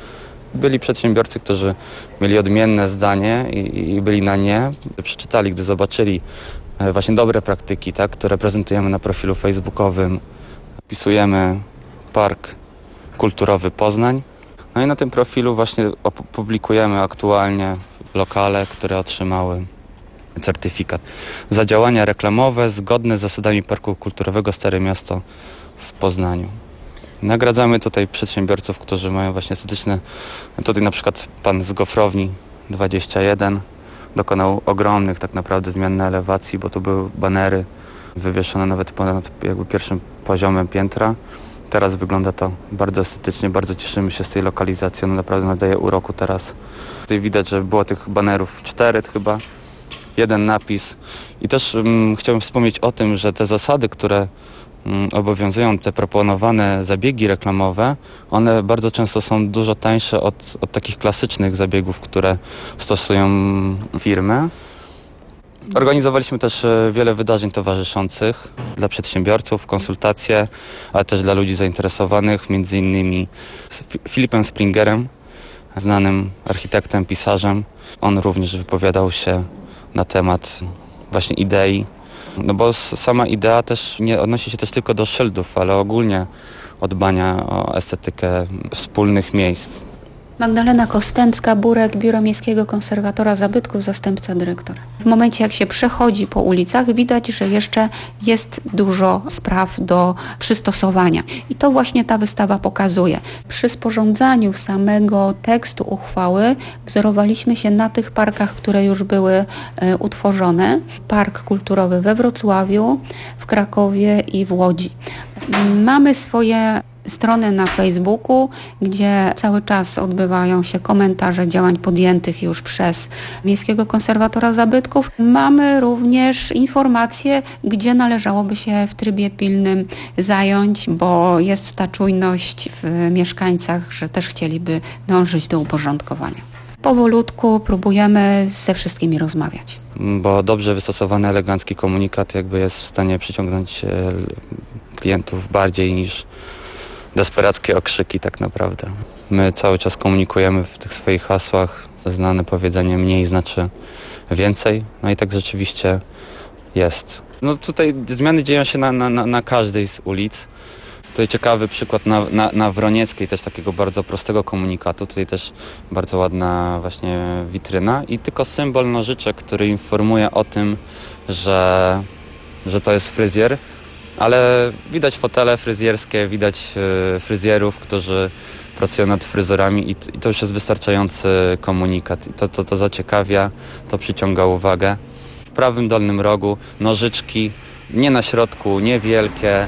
Byli przedsiębiorcy, którzy mieli odmienne zdanie i, i byli na nie. Przeczytali, gdy zobaczyli właśnie dobre praktyki, tak, które prezentujemy na profilu facebookowym. Wpisujemy Park Kulturowy Poznań. No i na tym profilu właśnie publikujemy aktualnie lokale, które otrzymały certyfikat za działania reklamowe zgodne z zasadami Parku Kulturowego Stare Miasto w Poznaniu. Nagradzamy tutaj przedsiębiorców, którzy mają właśnie estetyczne... Tutaj na przykład pan z Gofrowni dwadzieścia jeden dokonał ogromnych tak naprawdę zmian na elewacji, bo tu były banery wywieszone nawet ponad jakby pierwszym poziomem piętra. Teraz wygląda to bardzo estetycznie, bardzo cieszymy się z tej lokalizacji, ona naprawdę nadaje uroku teraz. Tutaj widać, że było tych banerów cztery chyba, jeden napis. I też um, chciałbym wspomnieć o tym, że te zasady, które um, obowiązują, te proponowane zabiegi reklamowe, one bardzo często są dużo tańsze od, od takich klasycznych zabiegów, które stosują firmy. Organizowaliśmy też wiele wydarzeń towarzyszących dla przedsiębiorców, konsultacje, ale też dla ludzi zainteresowanych, między innymi z Philipem Springerem, znanym architektem, pisarzem. On również wypowiadał się na temat właśnie idei, no bo sama idea też nie odnosi się też tylko do szyldów, ale ogólnie o dbania o estetykę wspólnych miejsc. Magdalena Kostęcka-Burek, Biuro Miejskiego Konserwatora Zabytków, zastępca dyrektora. W momencie, jak się przechodzi po ulicach, widać, że jeszcze jest dużo spraw do przystosowania. I to właśnie ta wystawa pokazuje. Przy sporządzaniu samego tekstu uchwały wzorowaliśmy się na tych parkach, które już były e, utworzone. Park Kulturowy we Wrocławiu, w Krakowie i w Łodzi. Mamy swoje strony na Facebooku, gdzie cały czas odbywają się komentarze działań podjętych już przez Miejskiego Konserwatora Zabytków. Mamy również informacje, gdzie należałoby się w trybie pilnym zająć, bo jest ta czujność w mieszkańcach, że też chcieliby dążyć do uporządkowania. Powolutku próbujemy ze wszystkimi rozmawiać. Bo dobrze wystosowany, elegancki komunikat jakby jest w stanie przyciągnąć klientów bardziej niż desperackie okrzyki tak naprawdę. My cały czas komunikujemy w tych swoich hasłach znane powiedzenie mniej znaczy więcej, no i tak rzeczywiście jest. No tutaj zmiany dzieją się na, na, na każdej z ulic. Tutaj ciekawy przykład na, na, na Wronieckiej, też takiego bardzo prostego komunikatu. Tutaj też bardzo ładna właśnie witryna i tylko symbol nożyczek, który informuje o tym, że, że to jest fryzjer. Ale widać fotele fryzjerskie, widać y, fryzjerów, którzy pracują nad fryzurami i, i to już jest wystarczający komunikat. I to, to, to zaciekawia, to przyciąga uwagę. W prawym dolnym rogu nożyczki, nie na środku, niewielkie.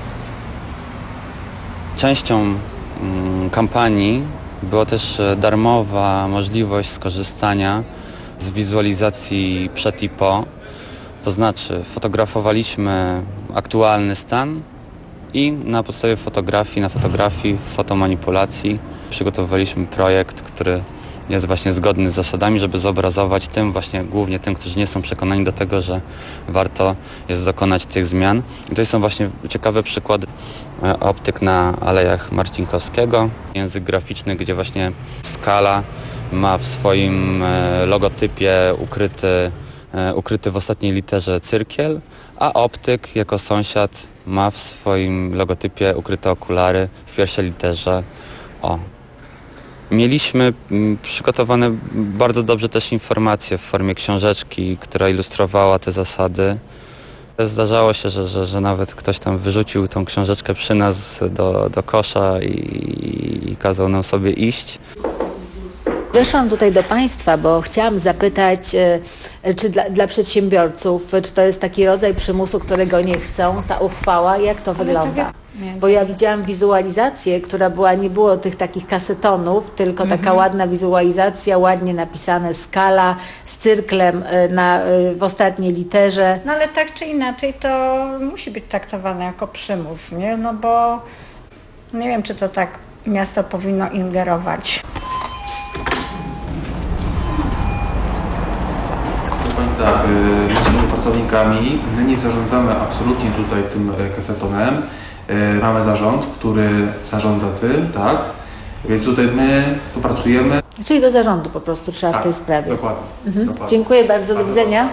Częścią mm, kampanii była też darmowa możliwość skorzystania z wizualizacji przed i po. To znaczy fotografowaliśmy aktualny stan i na podstawie fotografii, na fotografii, fotomanipulacji przygotowaliśmy projekt, który jest właśnie zgodny z zasadami, żeby zobrazować tym właśnie, głównie tym, którzy nie są przekonani do tego, że warto jest dokonać tych zmian. I to są właśnie ciekawe przykłady optyk na Alejach Marcinkowskiego, język graficzny, gdzie właśnie skala ma w swoim logotypie ukryty ukryty w ostatniej literze cyrkiel, a optyk jako sąsiad ma w swoim logotypie ukryte okulary w pierwszej literze O. Mieliśmy przygotowane bardzo dobrze też informacje w formie książeczki, która ilustrowała te zasady. Zdarzało się, że, że, że nawet ktoś tam wyrzucił tą książeczkę przy nas do, do kosza i, i kazał nam sobie iść. Weszłam tutaj do Państwa, bo chciałam zapytać, czy dla, dla przedsiębiorców, czy to jest taki rodzaj przymusu, którego nie chcą, ta uchwała, jak to wygląda? Bo ja widziałam wizualizację, która była, nie było tych takich kasetonów, tylko mhm. taka ładna wizualizacja, ładnie napisane skala z cyrklem na, w ostatniej literze. No ale tak czy inaczej to musi być traktowane jako przymus, nie? No bo nie wiem, czy to tak miasto powinno ingerować. Tak, jesteśmy pracownikami, my nie zarządzamy absolutnie tutaj tym kasetonem. Mamy zarząd, który zarządza tym, tak? Więc tutaj my tu pracujemy. Czyli do zarządu po prostu trzeba tak, w tej sprawie. Dokładnie. Mhm. dokładnie. Dziękuję bardzo, do widzenia.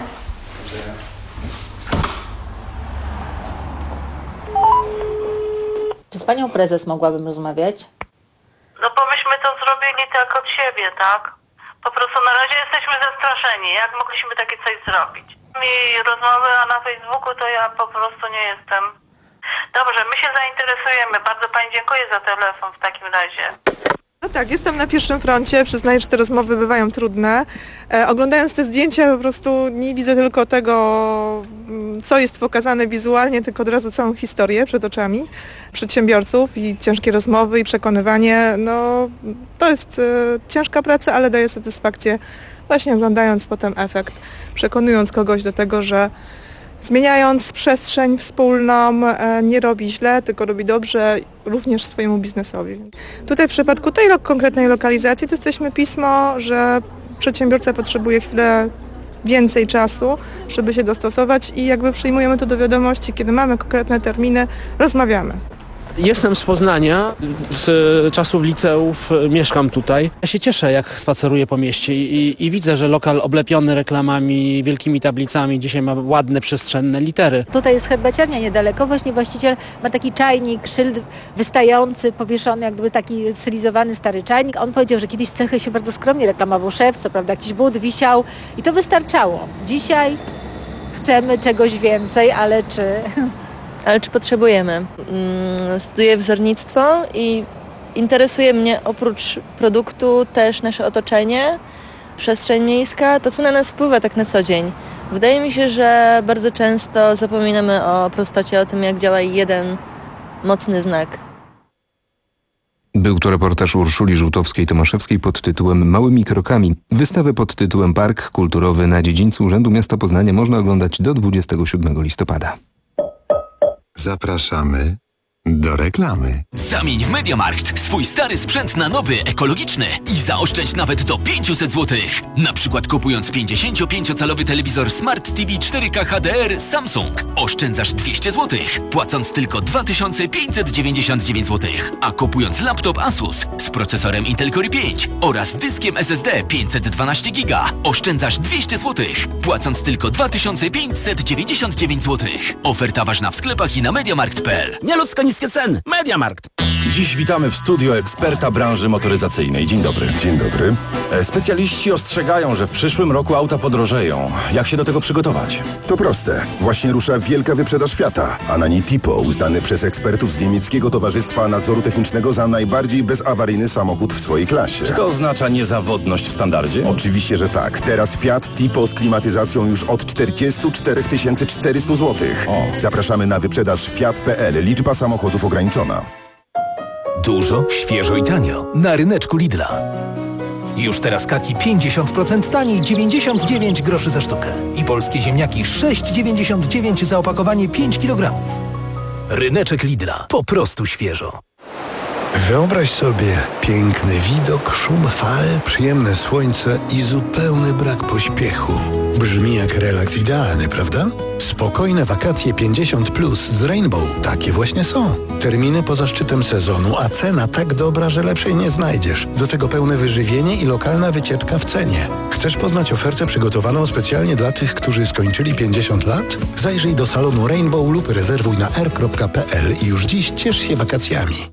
Czy z panią prezes mogłabym rozmawiać? No bo myśmy to zrobili tak od siebie, tak? Po prostu na razie jesteśmy zastraszeni. Jak mogliśmy takie coś zrobić? Mi rozmowy, a na Facebooku to ja po prostu nie jestem. Dobrze, my się zainteresujemy. Bardzo pani dziękuję za telefon w takim razie. No tak, jestem na pierwszym froncie. Przyznaję, że te rozmowy bywają trudne. E, oglądając te zdjęcia po prostu nie widzę tylko tego, co jest pokazane wizualnie, tylko od razu całą historię przed oczami przedsiębiorców i ciężkie rozmowy i przekonywanie. No, to jest e, ciężka praca, ale daje satysfakcję właśnie oglądając potem efekt, przekonując kogoś do tego, że zmieniając przestrzeń wspólną nie robi źle, tylko robi dobrze również swojemu biznesowi. Tutaj w przypadku tej lo- konkretnej lokalizacji to jesteśmy pismo, że przedsiębiorca potrzebuje chwilę więcej czasu, żeby się dostosować i jakby przyjmujemy to do wiadomości, kiedy mamy konkretne terminy, rozmawiamy. Jestem z Poznania, z czasów liceów, mieszkam tutaj. Ja się cieszę, jak spaceruję po mieście i, i widzę, że lokal oblepiony reklamami, wielkimi tablicami, dzisiaj ma ładne, przestrzenne litery. Tutaj jest herbaciarnia niedaleko, właśnie właściciel ma taki czajnik, szyld wystający, powieszony, jakby taki stylizowany stary czajnik. On powiedział, że kiedyś cechy się bardzo skromnie reklamował, szef, co prawda jakiś but wisiał i to wystarczało. Dzisiaj chcemy czegoś więcej, ale czy... Ale czy potrzebujemy? Studiuję wzornictwo i interesuje mnie oprócz produktu też nasze otoczenie, przestrzeń miejska, to co na nas wpływa tak na co dzień. Wydaje mi się, że bardzo często zapominamy o prostocie, o tym jak działa jeden mocny znak. Był to reportaż Urszuli Żółtowskiej-Tomaszewskiej pod tytułem Małymi krokami. Wystawę pod tytułem Park Kulturowy na dziedzińcu Urzędu Miasta Poznania można oglądać do dwudziestego siódmego listopada. Zapraszamy do reklamy. Zamień w MediaMarkt swój stary sprzęt na nowy, ekologiczny i zaoszczędź nawet do pięćset złotych. Na przykład kupując pięćdziesięciopięciocalowy telewizor Smart T V cztery K H D R Samsung oszczędzasz dwieście złotych, płacąc tylko dwa tysiące pięćset dziewięćdziesiąt dziewięć złotych. A kupując laptop Asus z procesorem Intel Core i pięć oraz dyskiem S S D pięćset dwanaście giga oszczędzasz dwieście złotych, płacąc tylko dwa tysiące pięćset dziewięćdziesiąt dziewięć złotych. Oferta ważna w sklepach i na mediamarkt kropka p l. Nieludzko niskie ceny. MediaMarkt. Dziś witamy w studio eksperta branży motoryzacyjnej. Dzień dobry. Dzień dobry. Specjaliści ostrzegają, że w przyszłym roku auta podrożeją. Jak się do tego przygotować? To proste. Właśnie rusza wielka wyprzedaż Fiata, a na niej Tipo, uznany przez ekspertów z niemieckiego Towarzystwa Nadzoru Technicznego za najbardziej bezawaryjny samochód w swojej klasie. Czy to oznacza niezawodność w standardzie? Oczywiście, że tak. Teraz Fiat Tipo z klimatyzacją już od czterdzieści cztery tysiące czterysta złotych. O. Zapraszamy na wyprzedaż Fiat kropka p l. Liczba samochodów ograniczona. Dużo, świeżo i tanio na ryneczku Lidla. Już teraz kaki pięćdziesiąt procent taniej, dziewięćdziesiąt dziewięć groszy za sztukę. I polskie ziemniaki sześć dziewięćdziesiąt dziewięć za opakowanie pięć kilogramów. Ryneczek Lidla. Po prostu świeżo. Wyobraź sobie piękny widok, szum fal, przyjemne słońce i zupełny brak pośpiechu. Brzmi jak relaks idealny, prawda? Spokojne wakacje pięćdziesiąt plus z Rainbow. Takie właśnie są. Terminy poza szczytem sezonu, a cena tak dobra, że lepszej nie znajdziesz. Do tego pełne wyżywienie i lokalna wycieczka w cenie. Chcesz poznać ofertę przygotowaną specjalnie dla tych, którzy skończyli pięćdziesiąt lat? Zajrzyj do salonu Rainbow lub rezerwuj na r kropka p l i już dziś ciesz się wakacjami.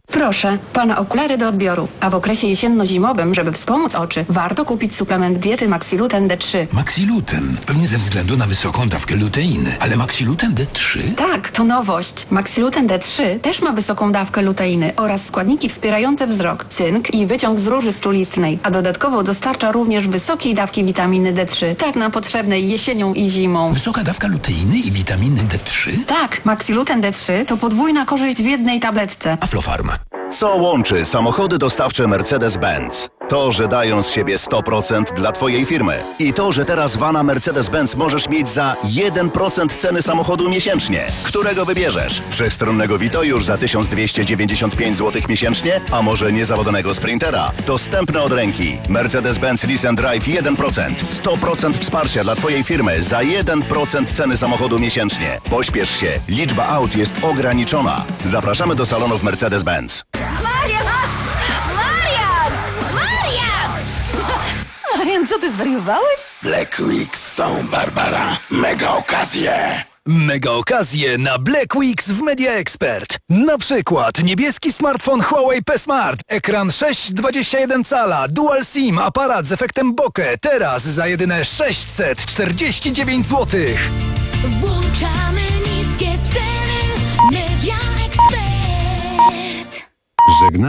Proszę, pana okulary do odbioru. A w okresie jesienno-zimowym, żeby wspomóc oczy, warto kupić suplement diety Maxiluten D trzy. Maxiluten? Pewnie ze względu na wysoką dawkę luteiny. Ale Maxiluten D trzy? Tak, to nowość. Maxiluten D trzy też ma wysoką dawkę luteiny oraz składniki wspierające wzrok, cynk i wyciąg z róży stulistnej, a dodatkowo dostarcza również wysokiej dawki witaminy D trzy, tak nam potrzebnej jesienią i zimą. Wysoka dawka luteiny i witaminy D trzy? Tak, Maxiluten D trzy to podwójna korzyść w jednej tabletce. Aflofarm. Co łączy samochody dostawcze Mercedes-Benz? To, że dają z siebie sto procent dla Twojej firmy. I to, że teraz vana Mercedes-Benz możesz mieć za jeden procent ceny samochodu miesięcznie. Którego wybierzesz? Wszechstronnego Vito już za tysiąc dwieście dziewięćdziesiąt pięć złotych miesięcznie? A może niezawodnego Sprintera? Dostępne od ręki. Mercedes-Benz Lease and Drive jeden procent. sto procent wsparcia dla Twojej firmy za jeden procent ceny samochodu miesięcznie. Pośpiesz się. Liczba aut jest ograniczona. Zapraszamy do salonów Mercedes-Benz. Marian! Marian! Marian! Marian, co ty zwariowałeś? Black Weeks są, Barbara. Mega okazje. Mega okazje na Black Weeks w Media Expert. Na przykład niebieski smartfon Huawei P Smart, ekran sześć przecinek dwadzieścia jeden cala, dual SIM, aparat z efektem bokeh. Teraz za jedyne sześćset czterdzieści dziewięć złotych. Włączamy